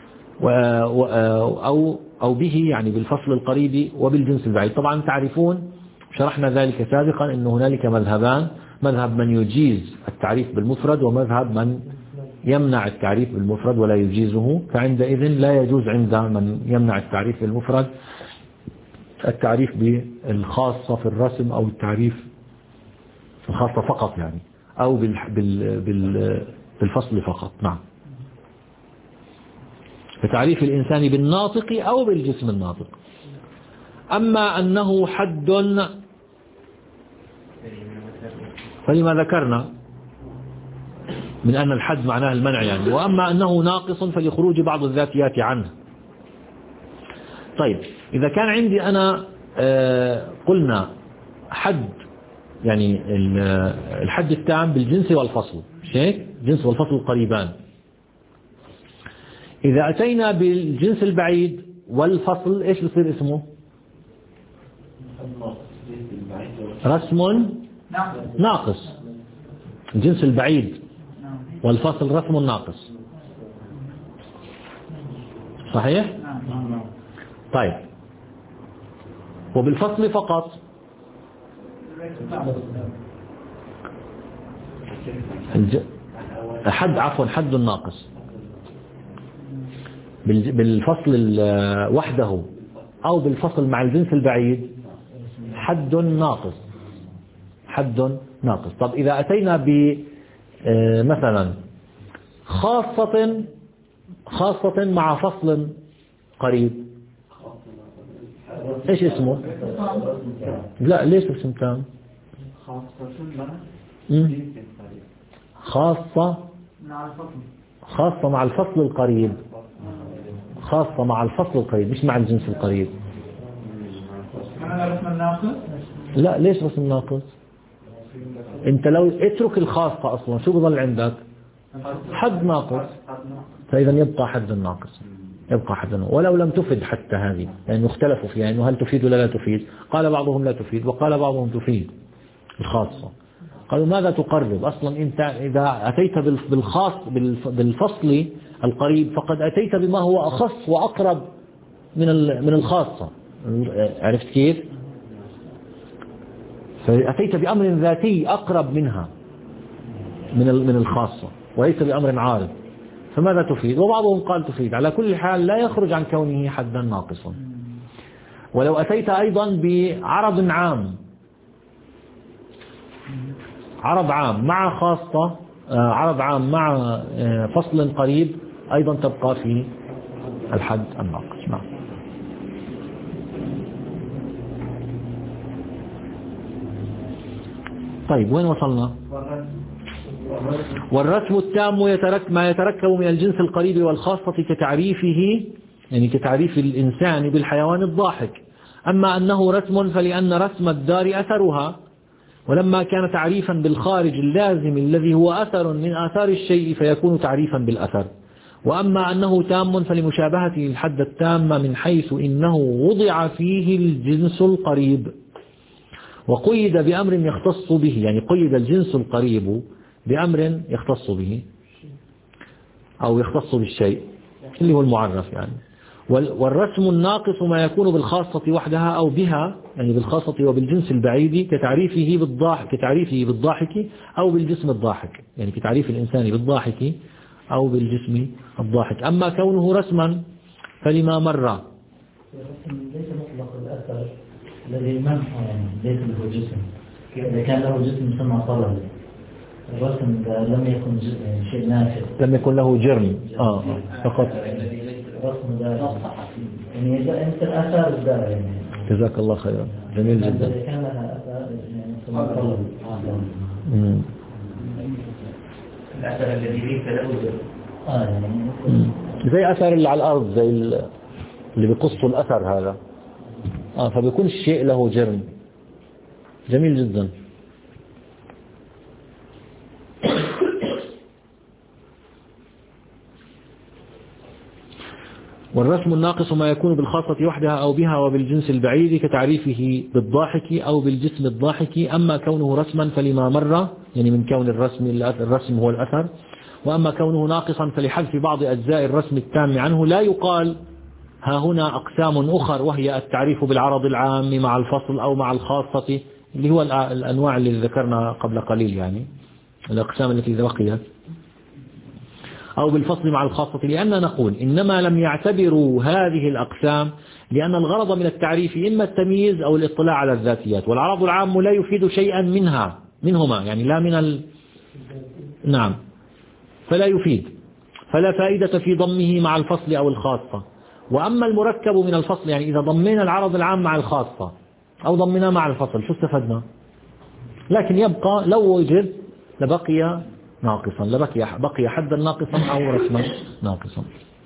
أو أو به، يعني بالفصل القريب وبالجنس البعيد. طبعا تعرفون شرحنا ذلك سابقا أن هنالك مذهبان، مذهب من يجيز التعريف بالمفرد، ومذهب من يمنع التعريف بالمفرد ولا يجيزه. فعندئذ لا يجوز عند من يمنع التعريف بالمفرد التعريف بالخاصة في الرسم، أو التعريف الخاصة فقط يعني، أو بالفصل فقط. نعم، فتعريف الإنسان بالناطق أو بالجسم الناطق. أما أنه حد فلما ذكرنا من أن الحد معناه المنع يعني. وأما أنه ناقص فلخروج بعض الذاتيات عنه. طيب، إذا كان عندي أنا قلنا حد، يعني الحد التام بالجنس والفصل، شيء جنس والفصل قريبان. إذا أتينا بالجنس البعيد والفصل إيش بصير اسمه؟ رسم ناقص. الجنس البعيد والفصل رسم ناقص، صحيح؟ طيب، وبالفصل فقط حد عفوا حد ناقص. بالفصل وحده أو بالفصل مع الجنس البعيد حد ناقص، حد ناقص. طب إذا أتينا ب مثلا خاصة خاصة مع فصل قريب، ايش اسمه؟ لا، ليش اسم تام؟ خاصة خاصة مع الفصل القريب، خاصة مع الفصل القريب مش مع الجنس القريب. لا، ليش رسم ناقص؟ انت لو اترك الخاصة اصلا شو بضل عندك؟ حد ناقص. فاذا يبقى حد ناقص، يبقى حد ناقص ولو لم تفد حتى هذه، لأنه يعني اختلفوا فيها انه هل تفيد ولا لا تفيد. قال بعضهم لا تفيد، وقال بعضهم تفيد الخاصة. قالوا ماذا تقرب؟ اصلا انت اذا اتيت بالخاص بالفصل القريب فقد اتيت بما هو اخص واقرب من من الخاصة. عرفت كيف؟ فأتيت بأمر ذاتي أقرب منها من من الخاصة، وليس بأمر عارض. فماذا تفيد؟ وبعضهم قال تفيد. على كل حال لا يخرج عن كونه حدا ناقصا. ولو أتيت أيضا بعرض عام، عرض عام مع خاصة، عرض عام مع فصل قريب، أيضا تبقى في الحد الناقص. نعم. طيب، وين وصلنا؟ والرسم التام يترك ما يتركب من الجنس القريب والخاصة كتعريفه، يعني كتعريف الإنسان بالحيوان الضاحك. أما أنه رسم فلأن رسم الدار أثرها، ولما كان تعريفا بالخارج اللازم الذي هو أثر من آثار الشيء فيكون تعريفا بالأثر. وأما أنه تام فلمشابهته الحد التام من حيث إنه وضع فيه الجنس القريب وقيد بأمر يختص به، يعني قيد الجنس القريب بأمر يختص به أو يختص بالشيء اللي هو المعرف يعني. والرسم الناقص ما يكون بالخاصة وحدها أو بها، يعني بالخاصة وبالجنس البعيد كتعريفه بالضاحك كتعريفه بالضاحك أو بالجسم الضاحك، يعني كتعريف الإنسان بالضاحك أو بالجسم الضاحك. أما كونه رسما فلما مر ليس مطلق الأثر الذي منحه يعني ليس له جسم، إذا كان له جسم يسمى طلب. الرسم إذا لم يكن يعني شيء نافذ، لم يكن له جرم آه فقط. الرسم ده يعني مثل آثار الدار يعني. جزاك الله خيرا، جميل جدا. إذا كان لها آثار يعني يسمى طلب. الأثر الذي ليس له جرم. آه يعني زي أثر اللي على الأرض، زي اللي بيقصوا الأثر هذا آه فبيكون الشيء له جرم. جميل جدا. والرسم الناقص ما يكون بالخاصة وحدها أو بها وبالجنس البعيد كتعريفه بالضاحك أو بالجسم الضاحك. أما كونه رسما فلما مر، يعني من كون الرسم الرسم هو الأثر. وأما كونه ناقصا فلحذف بعض أجزاء الرسم التام عنه. لا يقال ها هنا أقسام أخر، وهي التعريف بالعرض العام مع الفصل أو مع الخاصة، اللي هو الأنواع اللي ذكرنا قبل قليل، يعني الأقسام التي بقيت، أو بالفصل مع الخاصة. لأننا نقول إنما لم يعتبروا هذه الأقسام لأن الغرض من التعريف إما التمييز أو الاطلاع على الذاتيات، والعرض العام لا يفيد شيئا منها منهما، يعني لا من ال... نعم فلا يفيد، فلا فائدة في ضمه مع الفصل أو الخاصة. وأما المركب من الفصل، يعني إذا ضمنا العرض العام مع الخاصة أو ضمنا مع الفصل شو استفدنا؟ لكن يبقى لو وجد لبقي ناقصا، لبقي بقي حدا ناقصا أو رسما ناقصا.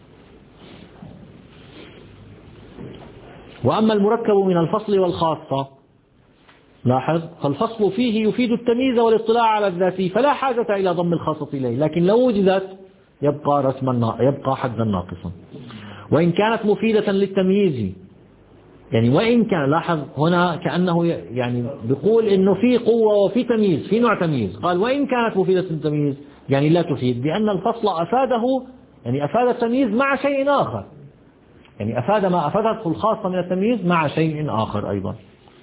وأما المركب من الفصل والخاصة، لاحظ، فالفصل فيه يفيد التمييز والاطلاع على الذاتي، فلا حاجة إلى ضم الخاصة إليه، لكن لو وجدت يبقى رسما يبقى حدا ناقصا. وإن كانت مفيدة للتمييز، يعني وإن كان، لاحظ هنا كأنه يعني بيقول إنه في قوة وفي تمييز، في نوع تمييز، قال وإن كانت مفيدة للتمييز يعني لا تفيد، لأن الفصل أفاده، يعني أفاد التمييز مع شيء آخر، يعني أفاد ما أفادته الخاصة من التمييز مع شيء آخر أيضا.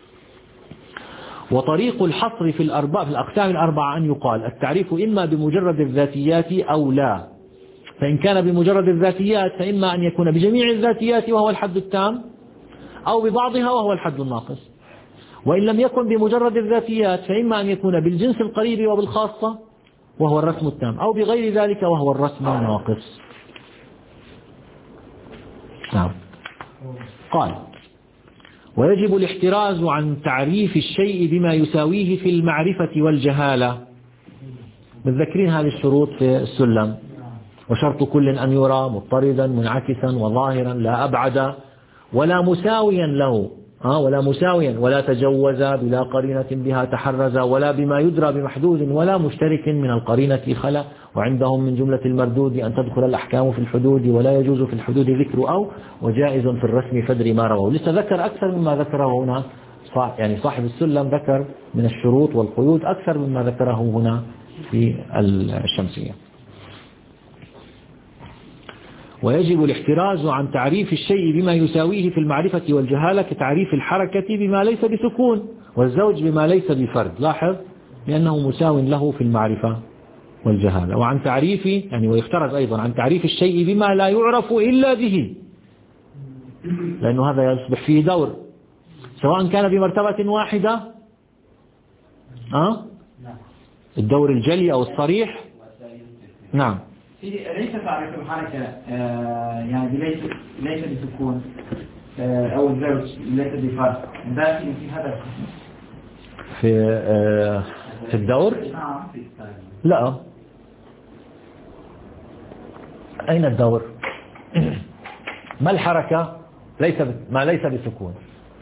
وطريق الحصر في الأربع في الأقسام الأربعة أن يقال التعريف إما بمجرد الذاتيات أو لا. فإن كان بمجرد الذاتيات فإما أن يكون بجميع الذاتيات وهو الحد التام، أو ببعضها وهو الحد الناقص. وإن لم يكن بمجرد الذاتيات فإما أن يكون بالجنس القريب وبالخاصة وهو الرسم التام، أو بغير ذلك وهو الرسم الناقص. نعم. قال ويجب الاحتراز عن تعريف الشيء بما يساويه في المعرفة والجهالة. متذكرين هذه الشروط في السلم؟ وشرط كل أن يرى مضطردا منعكسا وظاهرا لا أبعد ولا مساويا له آه ولا مساويا ولا تجوز بلا قرينة بها تحرز ولا بما يدرى بمحدود ولا مشترك من القرينة خلا. وعندهم من جملة المردود أن تدخل الأحكام في الحدود ولا يجوز في الحدود ذكر أو وجائز في الرسم فدري ما رواه. لسه ذكر أكثر مما ذكره هنا، يعني صاحب السلم ذكر من الشروط والقيود أكثر مما ذكره هنا في الشمسية. ويجب الاحتراز عن تعريف الشيء بما يساويه في المعرفة والجهالة كتعريف الحركة بما ليس بسكون والزوج بما ليس بفرد. لاحظ لأنه مساو له في المعرفة والجهالة. وعن تعريف يعني ويحترز أيضا عن تعريف الشيء بما لا يعرف إلا به، لأنه هذا يصبح فيه دور سواء كان بمرتبة واحدة أه؟ الدور الجلي أو الصريح. نعم ليس تعريف الحركة آه يعني ليس ليس بسكون آه أو الزوج ليس بفرد داخل في هذا القسم في آه في الدور. لا، أين الدور؟ ما الحركة؟ ليس ما ليس بسكون.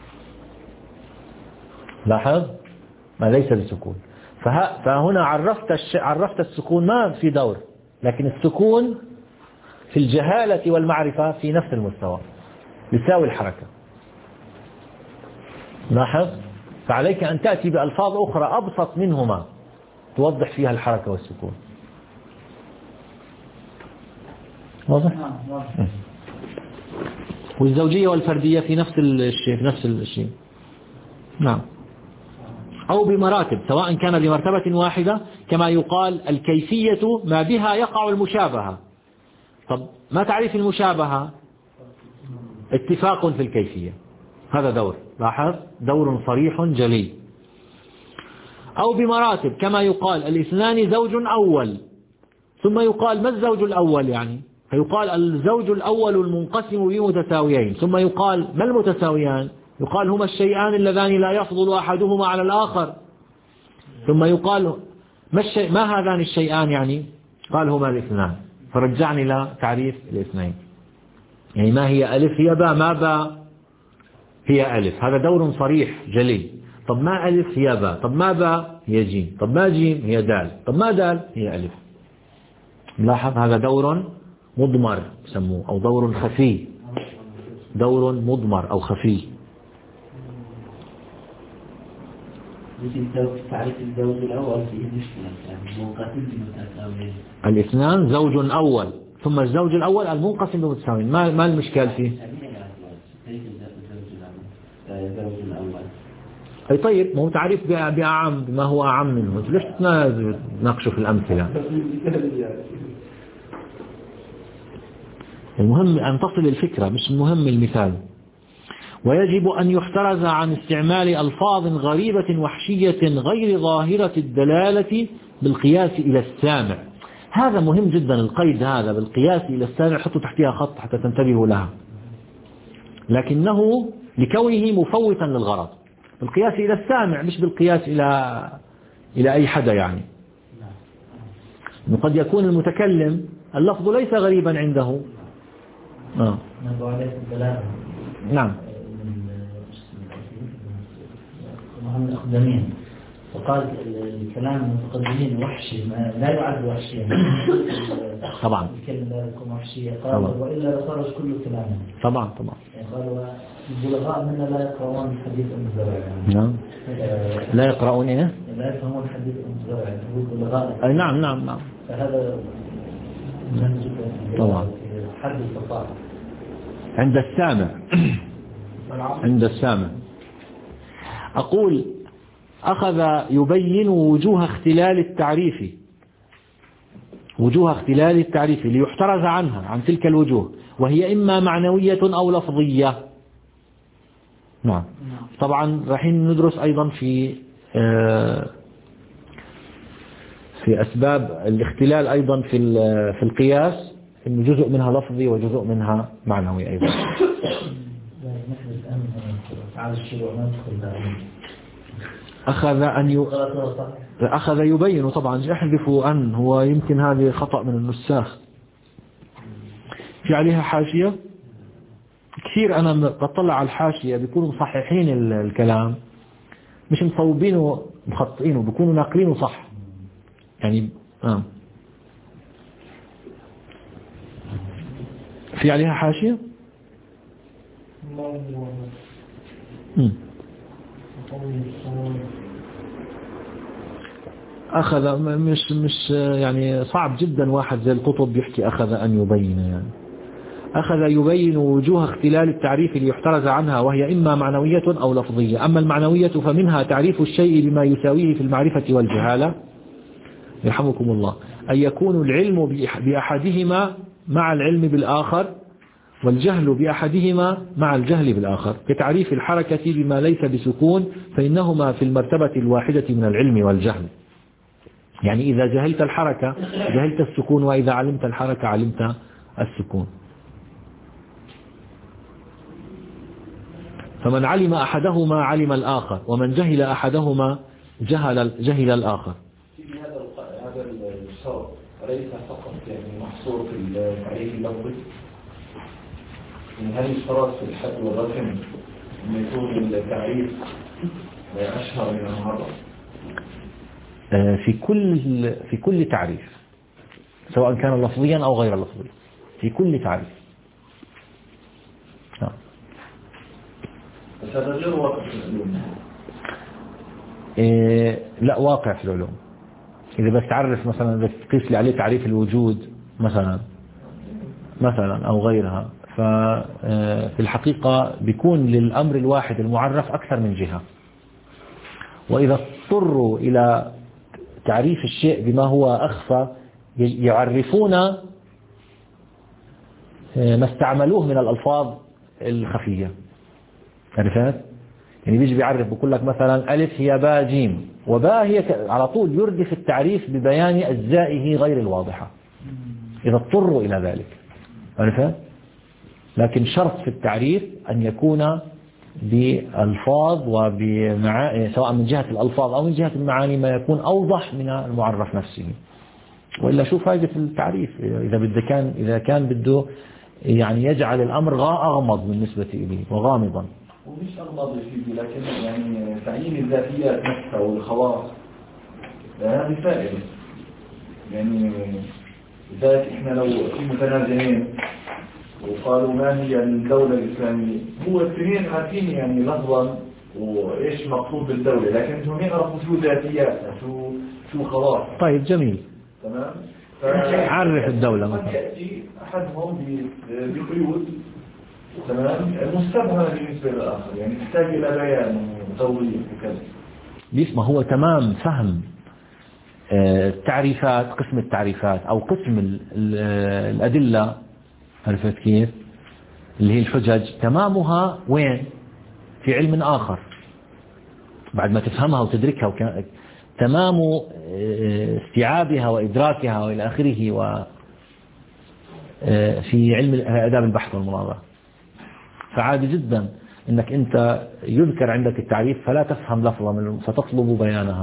لاحظ ما ليس بسكون. فهنا عرفت الش... عرفت السكون ما في دور، لكن السكون في الجهالة والمعرفة في نفس المستوى يساوي الحركة. لاحظ، فعليك أن تأتي بألفاظ أخرى أبسط منهما توضح فيها الحركة والسكون. واضح؟ والزوجية والفردية في نفس الشيء في نفس الشيء. نعم. أو بمراتب سواء كان بمرتبة واحدة كما يقال الكيفية ما بها يقع المشابهة. طب ما تعريف المشابهة؟ اتفاق في الكيفية، هذا دور، لاحظ دور صريح جلي. أو بمراتب، كما يقال الاثنان زوج أول، ثم يقال ما الزوج الأول يعني، فيقال الزوج الأول المنقسم بمتساويين، ثم يقال ما المتساويان، يقال هما الشيئان اللذان لا يفضل أحدهما على الآخر، ثم يقال ما, الشيء ما هذان الشيئان يعني، قال هما الاثنان، فرجعني إلى تعريف الاثنين. يعني ما هي ألف هي باء، ما باء هي ألف، هذا دور صريح جلي. طب ما ألف هي باء، طب ما باء هي جيم، طب ما جيم هي دال، طب ما دال هي ألف. لاحظ هذا دور مضمر سموه، أو دور خفي، دور مضمر أو خفي. تعريف الزوج الأول فيه مشكلة، يعني منقسم بمتساويين. الاثنان زوج أول، ثم الزوج الأول المنقسم بمتساويين، ما ما المشكلة فيه؟ الزوج الأول. أي طيب، ما هو تعريف بأعم بما هو أعم منه، ليش تناقشوا في الأمثلة؟ المهم أن تصل الفكرة، مش المهم المثال. ويجب أن يحترز عن استعمال ألفاظ غريبة وحشية غير ظاهرة الدلالة بالقياس إلى السامع. هذا مهم جدا، القيد هذا بالقياس إلى السامع، حطوا تحتها خط حتى تنتبهوا لها، لكنه لكونه مفوتا للغرض، بالقياس إلى السامع مش بالقياس إلى إلى أي حدا. يعني قد يكون المتكلم اللفظ ليس غريبا عنده. آه. نعم. هم الأقدمين، وقال الكلام المتقدمين وحشي، لا يعد وحشيا طبعا. الكلمة لا يكون وحشية، قال وإلا لخرج كل كلامه. طبعا طبعا. يعني قالوا البلغاء منا لا يقرؤون حديث أم زرع. نعم. لا يقرؤون إيه؟ لا يفهمون حديث أم زرع، هو البلغاء. أي نعم نعم نعم. فهذا طبعا. حد الفصاحة عند السامع. عند السامع. أقول أخذ يبين وجوه اختلال التعريف، وجوه اختلال التعريف ليحترز عنها، عن تلك الوجوه، وهي إما معنوية أو لفظية. نعم. طبعا رايحين ندرس أيضا في في أسباب الاختلال أيضا في في القياس، إنه جزء منها لفظي وجزء منها معنوي أيضا. أخذ أن ي... أخذ يبين، طبعا احذفوا أن، هو يمكن هذه خطأ من النساخ، في عليها حاشية كثير. أنا بطلع على الحاشية بيكونوا مصححين الكلام، مش مصوبينه مخطئينه، بيكونوا ناقلينه صح يعني. آه. في عليها حاشية. مم. أخذ مش مش يعني صعب جدا واحد زي القطب يحكي أخذ أن يبين، يعني أخذ يبين وجوه اختلال التعريف ليحترز عنها، وهي إما معنوية أو لفظية. أما المعنوية فمنها تعريف الشيء بما يساويه في المعرفة والجهالة، يرحمكم الله، أن يكون العلم بأحدهما مع العلم بالآخر، والجهل بأحدهما مع الجهل بالآخر، كتعريف الحركة بما ليس بسكون، فإنهما في المرتبة الواحدة من العلم والجهل. يعني إذا جهلت الحركة جهلت السكون، وإذا علمت الحركة علمت السكون. فمن علم أحدهما علم الآخر، ومن جهل أحدهما جهل جهل الآخر. هذا هذا الشرط ليس فقط يعني محصور في التعريف اللفظي، هل يشترط في الحد والرقم أن يكون التعريف أشهر من المعرف؟ في كل في كل تعريف، سواء كان لفظيا أو غير لفظي، في كل تعريف. نعم. بس هذا غير واقع في العلوم. إيه لا، واقع في العلوم. إذا بس تعرف مثلا، إذا تقيس لي عليه تعريف الوجود مثلا مثلا أو غيرها، ففي الحقيقة بيكون للأمر الواحد المعرف أكثر من جهة. وإذا اضطروا إلى تعريف الشيء بما هو أخفى، يعرفون ما استعملوه من الألفاظ الخفية. عرفت؟ يعني بيجي بيعرف بقول لك مثلا ألف هي باء جيم، وباء هي ك... على طول يردف التعريف ببيان أجزائه غير الواضحة إذا اضطروا إلى ذلك. عرفت؟ لكن شرط في التعريف أن يكون بألفاظ وبمعاني، سواء من جهة الألفاظ أو من جهة المعاني، ما يكون أوضح من المعرف نفسه. وإلا شو فائدة التعريف إذا بده كان إذا كان بده يعني يجعل الأمر أغمض بالنسبة إليه وغامضا. ومش أغمض فيه، لكن يعني تعيين الذاتيات نفسها والخواص هذه فائدة. يعني لذلك إحنا لو في متنازعين وقالوا ما هي الدولة الإسلامية، هو الاثنين عارفين يعني لفظا وإيش مقصود بالدولة، لكن هم يعرفوا شو ذاتياتها، شو شو خواص. طيب جميل. تمام. عرف الدولة مثلا. يأتي أحدهم بقيود تمام مستبهمة بالنسبة للآخر، يعني تحتاج إلى بيان وتوضيح وكذا. ليش؟ ما هو تمام فهم التعريفات، قسم التعريفات أو قسم الأدلة، عرفت كيف؟ اللي هي الحجج، تمامها وين؟ في علم آخر بعد ما تفهمها وتدركها وك... تمام استيعابها وإدراكها وإلى آخره و في علم آداب البحث والمناظرة. فعادي جدا أنك أنت يذكر عندك التعريف فلا تفهم لفظة منه فتطلب بيانها.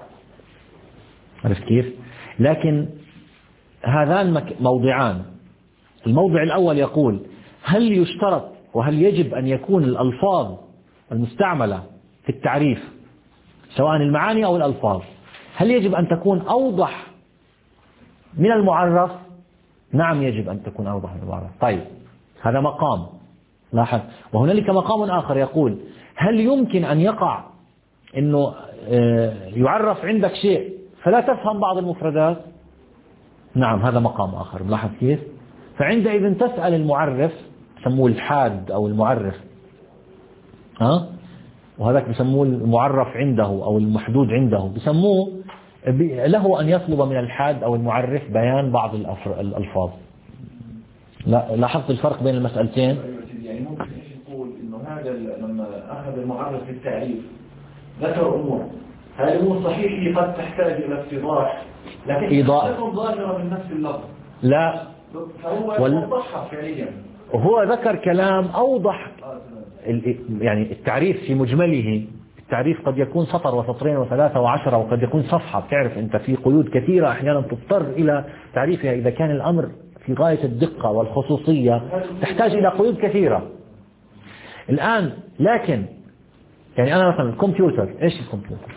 عرفت كيف؟ لكن هذان موضعان. الموضع الأول يقول هل يشترط وهل يجب أن يكون الألفاظ المستعملة في التعريف سواء المعاني أو الألفاظ هل يجب أن تكون أوضح من المعرف؟ نعم يجب أن تكون أوضح من المعرف. طيب هذا مقام، لاحظ. وهنالك مقام آخر يقول هل يمكن أن يقع أنه يعرف عندك شيء فلا تفهم بعض المفردات؟ نعم هذا مقام آخر. لاحظ كيف؟ فعندئذ تسأل المعرف، سموه الحاد أو المعرف، ها؟ وهذاك بسموه المعرف عنده أو المحدود عنده، بسموه له أن يطلب من الحاد أو المعرف بيان بعض الألفاظ. لا لاحظت الفرق بين المسألتين؟ يعني ممكن إيش نقول إنه هذا لما أخذ المعرف في التعريف ذكر أمور، هذه الأمور صحيح قد تحتاج إلى اتضاح لكن إيضاح تكون ظاهرة من نفس اللفظ. لا فهو وال... يوضحها فعليا. وهو ذكر كلام أوضح. يعني التعريف في مجمله، التعريف قد يكون سطر وسطرين وثلاثة وعشرة وقد يكون صفحة. بتعرف أنت في قيود كثيرة أحيانا تضطر إلى تعريفها إذا كان الأمر في غاية الدقة والخصوصية تحتاج إلى قيود كثيرة. الآن لكن يعني أنا مثلا الكمبيوتر، إيش الكمبيوتر؟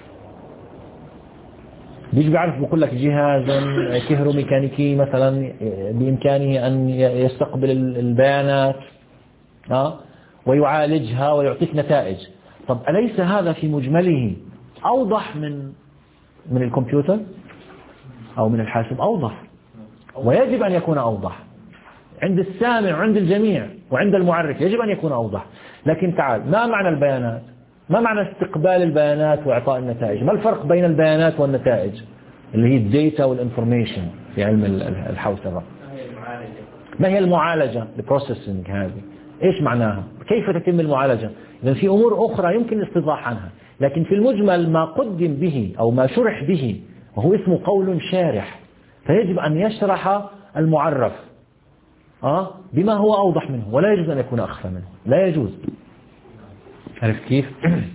بيجي بيعرف بقول لك جهازا كهروميكانيكي مثلا بإمكانه أن يستقبل البيانات ها ويعالجها ويعطيك نتائج. طب أليس هذا في مجمله أوضح من من الكمبيوتر أو من الحاسب؟ أوضح، ويجب أن يكون أوضح عند السامع وعند الجميع وعند المعرف، يجب أن يكون أوضح. لكن تعال، ما معنى البيانات؟ ما معنى استقبال البيانات وإعطاء النتائج؟ ما الفرق بين البيانات والنتائج اللي هي الديتا والانفورميشن في علم الحوسبة؟ ما هي المعالجة؟ البروسيسنج هذه إيش معناها؟ كيف تتم المعالجة؟ إذن في أمور أخرى يمكن الاستيضاح عنها، لكن في المجمل ما قدم به أو ما شرح به وهو اسمه قول شارح، فيجب أن يشرح المعرف أه؟ بما هو أوضح منه، ولا يجوز أن يكون أخفى منه، لا يجوز. عرفت كيف؟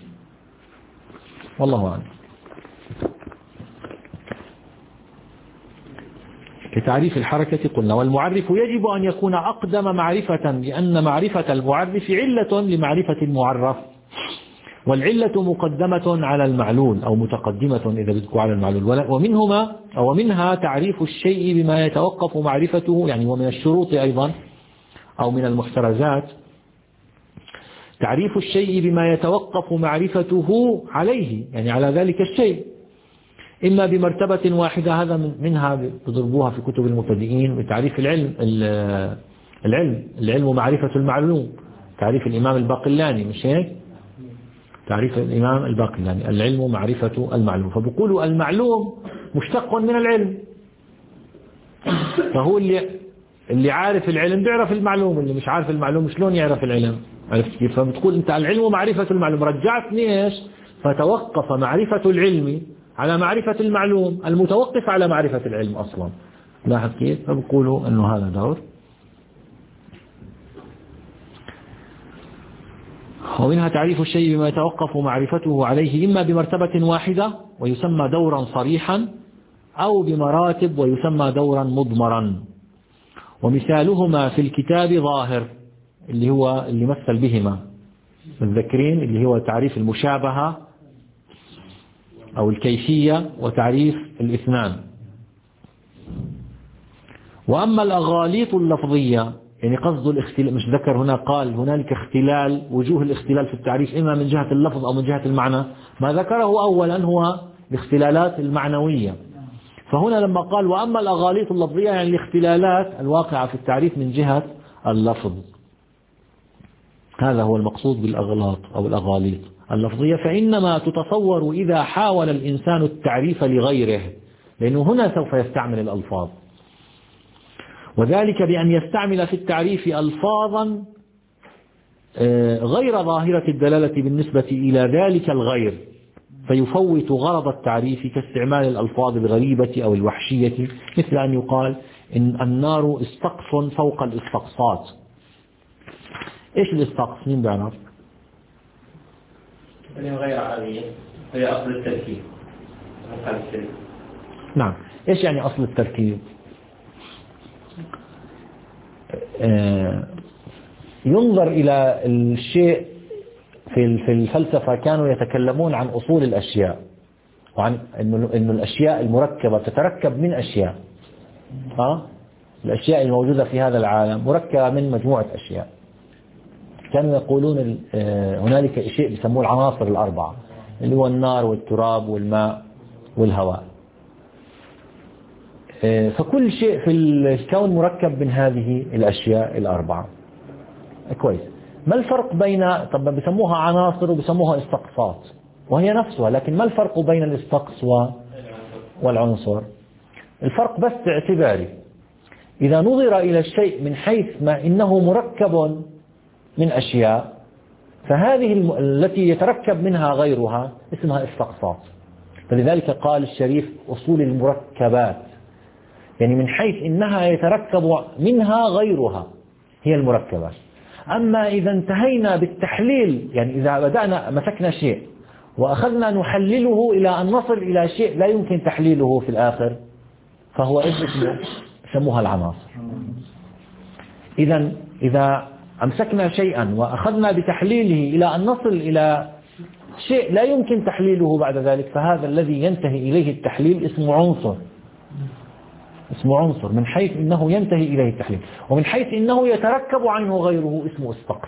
والله أعلم. كتعريف الحركة قلنا والمعرف يجب أن يكون أقدم معرفة، لأن معرفة المعرف علة لمعرفة المعرف، والعلة مقدمة على المعلول أو متقدمة إذا بدكوا على المعلول. ومنهما أو منها تعريف الشيء بما يتوقف معرفته، يعني ومن الشروط أيضا أو من المحترزات تعريف الشيء بما يتوقف معرفته عليه، يعني على ذلك الشيء، إما بمرتبة واحدة، هذا منها تضربوها في كتب المبتدئين بتعريف العلم العلم العلم معرفة المعلوم، تعريف الإمام الباقلاني، مش هيك؟ تعريف الإمام الباقلاني العلم معرفة المعلوم، فبقولوا المعلوم مشتق من العلم، فهو اللي اللي عارف العلم بيعرف المعلوم، اللي مش عارف المعلوم شلون يعرف العلم؟ عرفت كيف؟ فبتقول أنت العلم ومعرفة المعلوم، رجعتني إيش؟ فتوقف معرفة العلم على معرفة المعلوم المتوقف على معرفة العلم أصلا. لاحظ كيف؟ فبقولوا أنه هذا دور. ومنها تعريف الشيء بما يتوقف معرفته عليه إما بمرتبة واحدة ويسمى دورا صريحا، أو بمراتب ويسمى دورا مضمرا. ومثالهما في الكتاب ظاهر اللي هو اللي مثل بهما متذكرين، اللي هو تعريف المشابهة أو الكيفية وتعريف الاثنان. وأما الأغاليط اللفظية يعني قصد الاختلال، مش ذكر هنا قال هنالك اختلال، وجوه الاختلال في التعريف إما من جهة اللفظ أو من جهة المعنى. ما ذكره أولا هو الاختلالات المعنوية، فهنا لما قال وأما الأغاليط اللفظية يعني الاختلالات الواقعة في التعريف من جهة اللفظ. هذا هو المقصود بالأغلاط أو الأغاليط اللفظية، فإنما تتصور إذا حاول الإنسان التعريف لغيره، لأنه هنا سوف يستعمل الألفاظ، وذلك بأن يستعمل في التعريف ألفاظا غير ظاهرة الدلالة بالنسبة إلى ذلك الغير، فيفوت غرض التعريف كاستعمال الألفاظ الغريبة أو الوحشية، مثل أن يقال إن النار استقف فوق الاستقصات. إيش الاستقص؟ مين بيعرف؟ يعني غير عادية، هي أصل التركيب. نعم. إيش يعني أصل التركيب؟ آه ينظر إلى الشيء في في الفلسفة، كانوا يتكلمون عن أصول الأشياء، وعن إنه إنه الأشياء المركبة تتركب من أشياء. ها الأشياء الموجودة في هذا العالم مركبة من مجموعة أشياء. كانوا يقولون هنالك شيء يسموه العناصر الأربعة، اللي هو النار والتراب والماء والهواء. فكل شيء في الكون مركب من هذه الأشياء الأربعة. كويس. ما الفرق بين، طب بيسموها عناصر وبيسموها استقصات وهي نفسها، لكن ما الفرق بين الاستقص والعنصر؟ الفرق بس اعتباري. إذا نظر إلى الشيء من حيث ما إنه مركب من أشياء، فهذه الم... التي يتركب منها غيرها اسمها استقصات. فلذلك قال الشريف أصول المركبات، يعني من حيث إنها يتركب منها غيرها هي المركبات. أما إذا انتهينا بالتحليل، يعني إذا بدأنا مسكنا شيء وأخذنا نحلله إلى أن نصل إلى شيء لا يمكن تحليله في الآخر، فهو اسمه يسموها العناصر. إذا إذا أمسكنا شيئا وأخذنا بتحليله إلى أن نصل إلى شيء لا يمكن تحليله بعد ذلك، فهذا الذي ينتهي إليه التحليل اسمه عنصر. اسمه عنصر من حيث إنه ينتهي إليه التحليل، ومن حيث إنه يتركب عنه غيره اسمه استقص.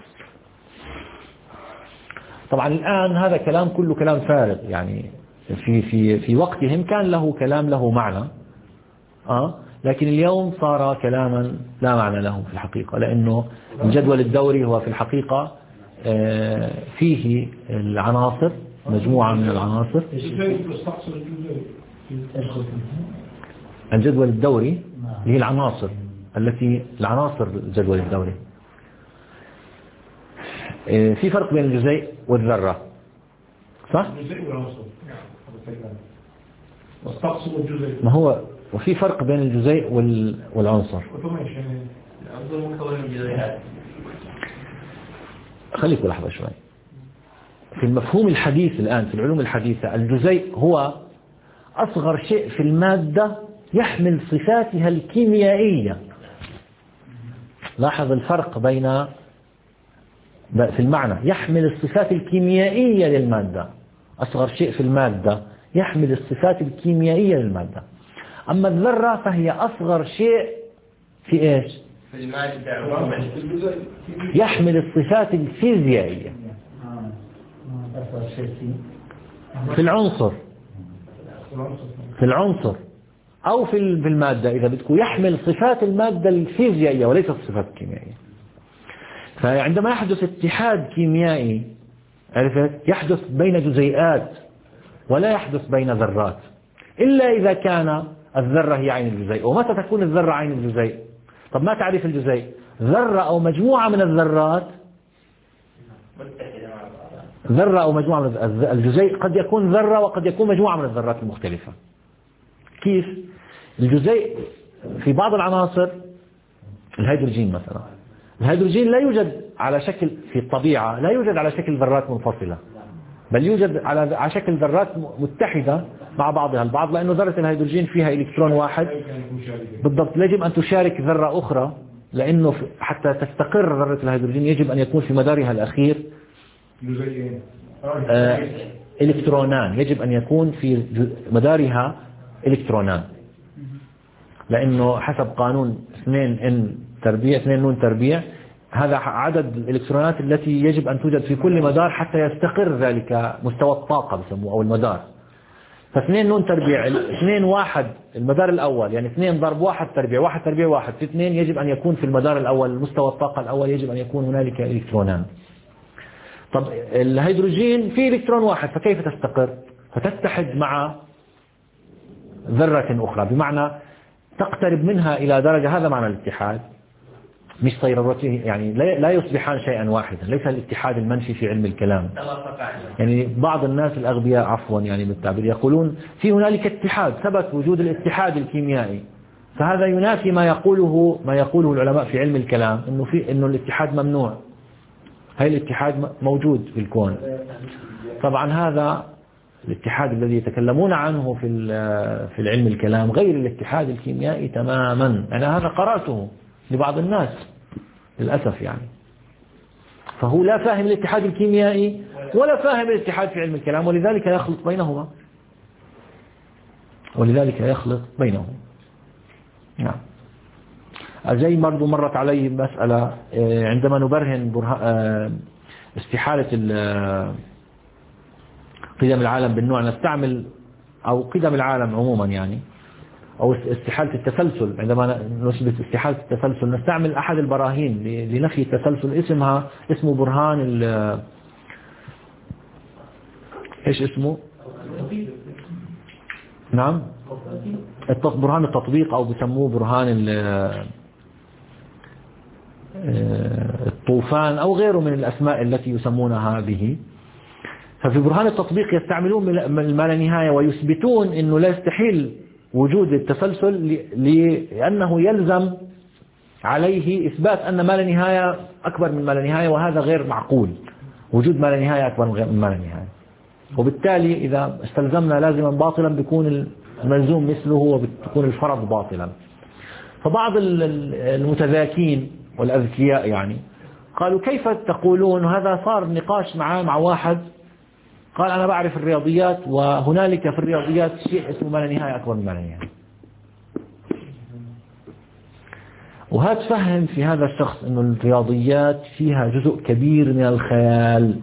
طبعا الآن هذا كلام كله كلام فارغ، يعني في في في وقتهم كان له كلام له معنى، آه لكن اليوم صار كلاما لا معنى له في الحقيقة، لأنه الجدول الدوري هو في الحقيقة فيه العناصر، مجموعة من العناصر. الجدول الدوري هي العناصر التي العناصر الجدول الدوري. في فرق بين الجزيء والذرة، صح؟ ما هو وفي فرق بين الجزيء والعنصر. خليكم لحظة شوي. في المفهوم الحديث الآن في العلوم الحديثة، الجزيء هو أصغر شيء في المادة يحمل صفاتها الكيميائية. لاحظ الفرق بين في المعنى، يحمل الصفات الكيميائية للمادة، أصغر شيء في المادة يحمل الصفات الكيميائية للمادة. أما الذرة فهي أصغر شيء في إيش؟ في المادة، يحمل الصفات الفيزيائية. في العنصر في العنصر أو في المادة إذا بدكم، يحمل صفات المادة الفيزيائية وليس الصفات الكيميائية. فعندما يحدث اتحاد كيميائي، عرفت، يحدث بين جزيئات ولا يحدث بين ذرات، إلا إذا كان الذرة هي عين الجزيء. ومتى تكون الذرة عين الجزيء؟ طب ما تعريف الجزيء؟ ذرة أو مجموعة من الذرات، ذرة أو مجموعة من الجزيء قد يكون ذرة وقد يكون مجموعة من الذرات المختلفة. كيف؟ الجزيء في بعض العناصر، الهيدروجين مثلا، الهيدروجين لا يوجد على شكل في الطبيعة، لا يوجد على شكل ذرات منفصلة، بل يوجد على على شكل ذرات متحدة مع بعضها البعض، لأنه ذرة الهيدروجين فيها إلكترون واحد بالضبط. يجب أن تشارك ذرة أخرى، لأنه حتى تستقر ذرة الهيدروجين يجب أن يكون في مدارها الأخير آه إلكترونان، يجب أن يكون في مدارها إلكترونان، لأنه حسب قانون اثنين ان تربيع اثنين نون تربيع، هذا عدد الإلكترونات التي يجب أن توجد في كل مدار حتى يستقر ذلك مستوى الطاقة بسموه أو المدار. فاثنين نون تربيع، اثنين واحد المدار الأول، يعني اثنين ضرب واحد تربيع، واحد تربيع واحد في اثنين، يجب أن يكون في المدار الأول مستوى الطاقة الأول يجب أن يكون هنالك إلكترونان. طب الهيدروجين فيه إلكترون واحد، فكيف تستقر؟ فتتحد مع ذرة أخرى، بمعنى تقترب منها إلى درجة، هذا معنى الاتحاد، مش صيرورته، يعني لا يصبحان شيئا واحدا، ليس الاتحاد المنفي في علم الكلام. يعني بعض الناس الأغبياء عفوا يعني بالتعبير يقولون في هنالك اتحاد، ثبت وجود الاتحاد الكيميائي، فهذا ينافي ما يقوله ما يقوله العلماء في علم الكلام، إنه في إنه الاتحاد ممنوع. هاي الاتحاد موجود في الكون. طبعا هذا الاتحاد الذي يتكلمون عنه في في العلم الكلام غير الاتحاد الكيميائي تماما. أنا هذا قرأته لبعض الناس للأسف يعني، فهو لا فاهم الاتحاد الكيميائي ولا فاهم الاتحاد في علم الكلام، ولذلك يخلط بينهما ولذلك يخلط بينهما. نعم. زي برضو مرت علي مسألة عندما نبرهن استحالة قدم العالم بالنوع، نستعمل أو قدم العالم عموما يعني، أو استحالة التسلسل، عندما نثبت استحالة التسلسل نستعمل أحد البراهين لنفي التسلسل، اسمها اسمه برهان ال إيش اسمه؟ نعم، برهان التطبيق، أو بسموه برهان الطوفان أو غيره من الأسماء التي يسمونها به. ففي برهان التطبيق يستعملون من ما لا نهاية ويثبتون أنه لا يستحيل وجود التسلسل، لأنه يلزم عليه إثبات أن ما لا نهاية أكبر من ما لا نهاية، وهذا غير معقول، وجود ما لا نهاية أكبر من ما لا نهاية، وبالتالي إذا استلزمنا لازما باطلا بيكون الملزوم مثله وبتكون الفرض باطلا. فبعض المتذاكين والأذكياء يعني قالوا كيف تقولون، هذا صار نقاش معاه مع واحد قال أنا بعرف الرياضيات، وهنالك في الرياضيات شيء اسمه ما لا نهاية أكبر من ما لا نهاية. وهذا تفهم في هذا الشخص أنه الرياضيات فيها جزء كبير من الخيال،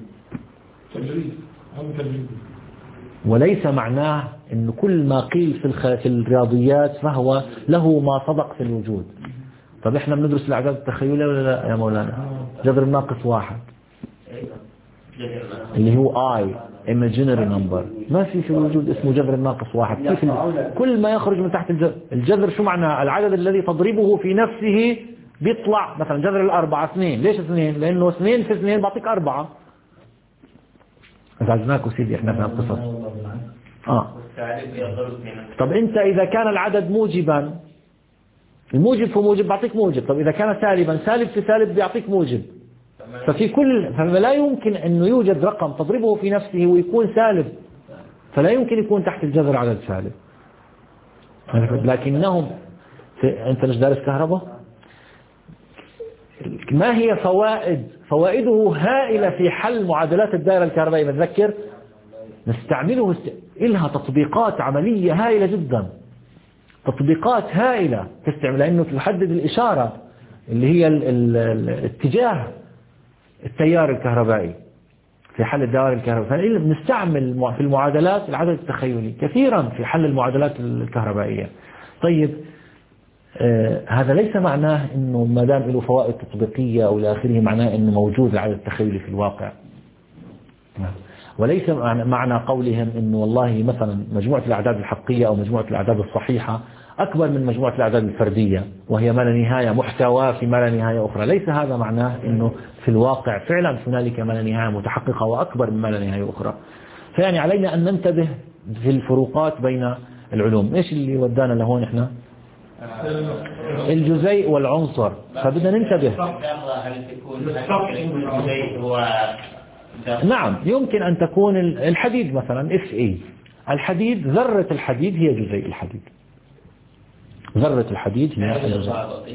وليس معناه أنه كل ما قيل في, الخ... في الرياضيات فهو له ما صدق في الوجود. طب إحنا بندرس الأعداد التخيلية ولا لا يا مولانا؟ جذر الناقص واحد اللي هو I imaginary number، ما في في الوجود اسمه جذر الناقص واحد. كيف كل ما يخرج من تحت الجذر؟ الجذر شو معناه؟ العدد الذي تضربه في نفسه بيطلع، مثلا جذر الأربعة اثنين. ليش اثنين؟ لأنه اثنين في اثنين بعطيك أربعة. ازعجناكوا سيدي احنا في القصص. آه. طب انت اذا كان العدد موجبا، الموجب في موجب بعطيك موجب، طب اذا كان سالبا سالب في سالب بيعطيك موجب. ففي كل فلا يمكن انه يوجد رقم تضربه في نفسه ويكون سالب، فلا يمكن يكون تحت الجذر عدد سالب. لكنهم في... انت مش دارس كهرباء؟ ما هي فوائد فوائده هائلة في حل معادلات الدائرة الكهربائية. نتذكر نستعمله است... إلها تطبيقات عملية هائلة جدا، تطبيقات هائلة تستعمل، لأنه تحدد الإشارة اللي هي ال... ال... الاتجاه التيار الكهربائي في حل الدوائر الكهربائية. فنستعمل في المعادلات العدد التخيلي كثيرا في حل المعادلات الكهربائية. طيب آه هذا ليس معناه انه ما دام له فوائد تطبيقية او الى اخره معناه انه موجود العدد التخيلي في الواقع. وليس معنى قولهم انه والله مثلا مجموعة الاعداد الحقيقية او مجموعة الاعداد الصحيحة أكبر من مجموعة الأعداد الفردية وهي ما لا نهاية محتوى في ما لا نهاية أخرى، ليس هذا معناه أنه في الواقع فعلا هنالك ما لا نهاية متحققة وأكبر من ما لا نهاية أخرى. فيعني علينا أن ننتبه في الفروقات بين العلوم. إيش اللي ودانا لهون إحنا؟ الجزيء والعنصر، فبدنا ننتبه. نعم يمكن أن تكون الحديد مثلا اف اي، الحديد ذرة الحديد هي جزيء الحديد، ذرة الحديد هي الجزيء.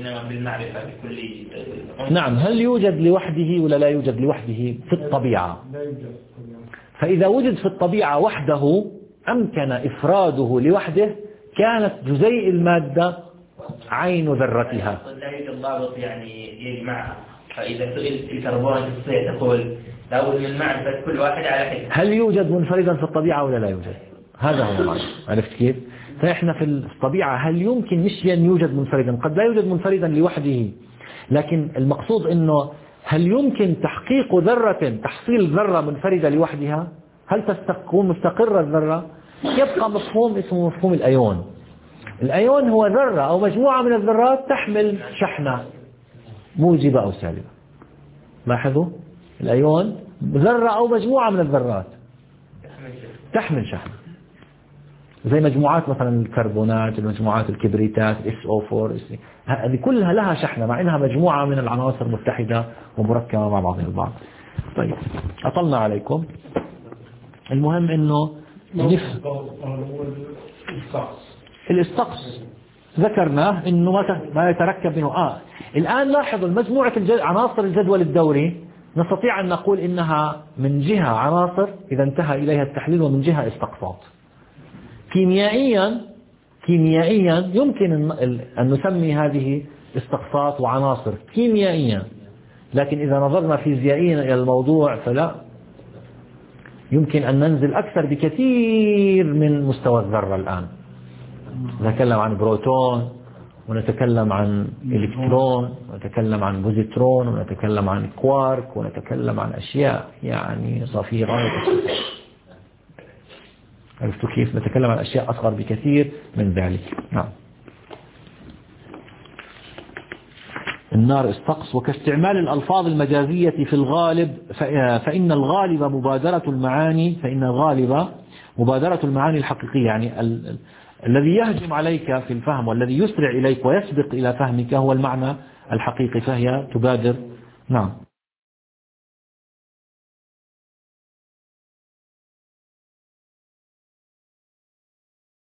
نعم. هل يوجد لوحده ولا لا يوجد لوحده في الطبيعة؟ فإذا وجد في الطبيعة وحده أمكن إفراده لوحده كانت جزيء المادة عين ذرتها. لا يوجد ضابط يعني يجمعها، فإذا سئلت الكربون الصيت تقول لابد من معرفة كل واحد على حد. هل يوجد منفردا في الطبيعة ولا لا يوجد؟ هذا هو المعنى. عرفت كيف؟ فإحنا في الطبيعة هل يمكن مش أن يوجد منفردا، قد لا يوجد منفردا لوحده، لكن المقصود أنه هل يمكن تحقيق ذرة، تحصيل ذرة منفردة لوحدها؟ هل تكون مستقرة الذرة؟ يبقى مفهوم اسمه مفهوم الأيون. الأيون هو ذرة أو مجموعة من الذرات تحمل شحنة موجبة أو سالبة. لاحظوا الأيون ذرة أو مجموعة من الذرات تحمل شحنة، زي مجموعات مثلا الكربونات، المجموعات الكبريتات إس أو أربعة، هذه كلها لها شحنة مع إنها مجموعة من العناصر متحدة ومركبة مع بعضها البعض. طيب أطلنا عليكم. المهم إنه نفهم الاستقص ذكرناه إنه ما يتركب منه. آه الآن لاحظوا مجموعة عناصر الجدول الدوري نستطيع أن نقول إنها من جهة عناصر إذا انتهى إليها التحليل، ومن جهة استقصات. كيميائيا كيميائيا يمكن أن نسمي هذه استقصات وعناصر كيميائيا، لكن إذا نظرنا فيزيائيا إلى الموضوع فلا، يمكن أن ننزل أكثر بكثير من مستوى الذرة. الآن نتكلم عن بروتون، ونتكلم عن إلكترون، ونتكلم عن بوزيترون، ونتكلم عن كوارك، ونتكلم عن أشياء يعني صفيرة. عرفتوا كيف؟ نتكلم عن أشياء أصغر بكثير من ذلك. نعم. النار استقص. وكاستعمال الألفاظ المجازية في الغالب، فإن الغالب مبادرة المعاني فإن الغالب مبادرة المعاني الحقيقية، يعني ال الذي يهجم عليك في الفهم والذي يسرع إليك ويسبق إلى فهمك هو المعنى الحقيقي، فهي تبادر. نعم.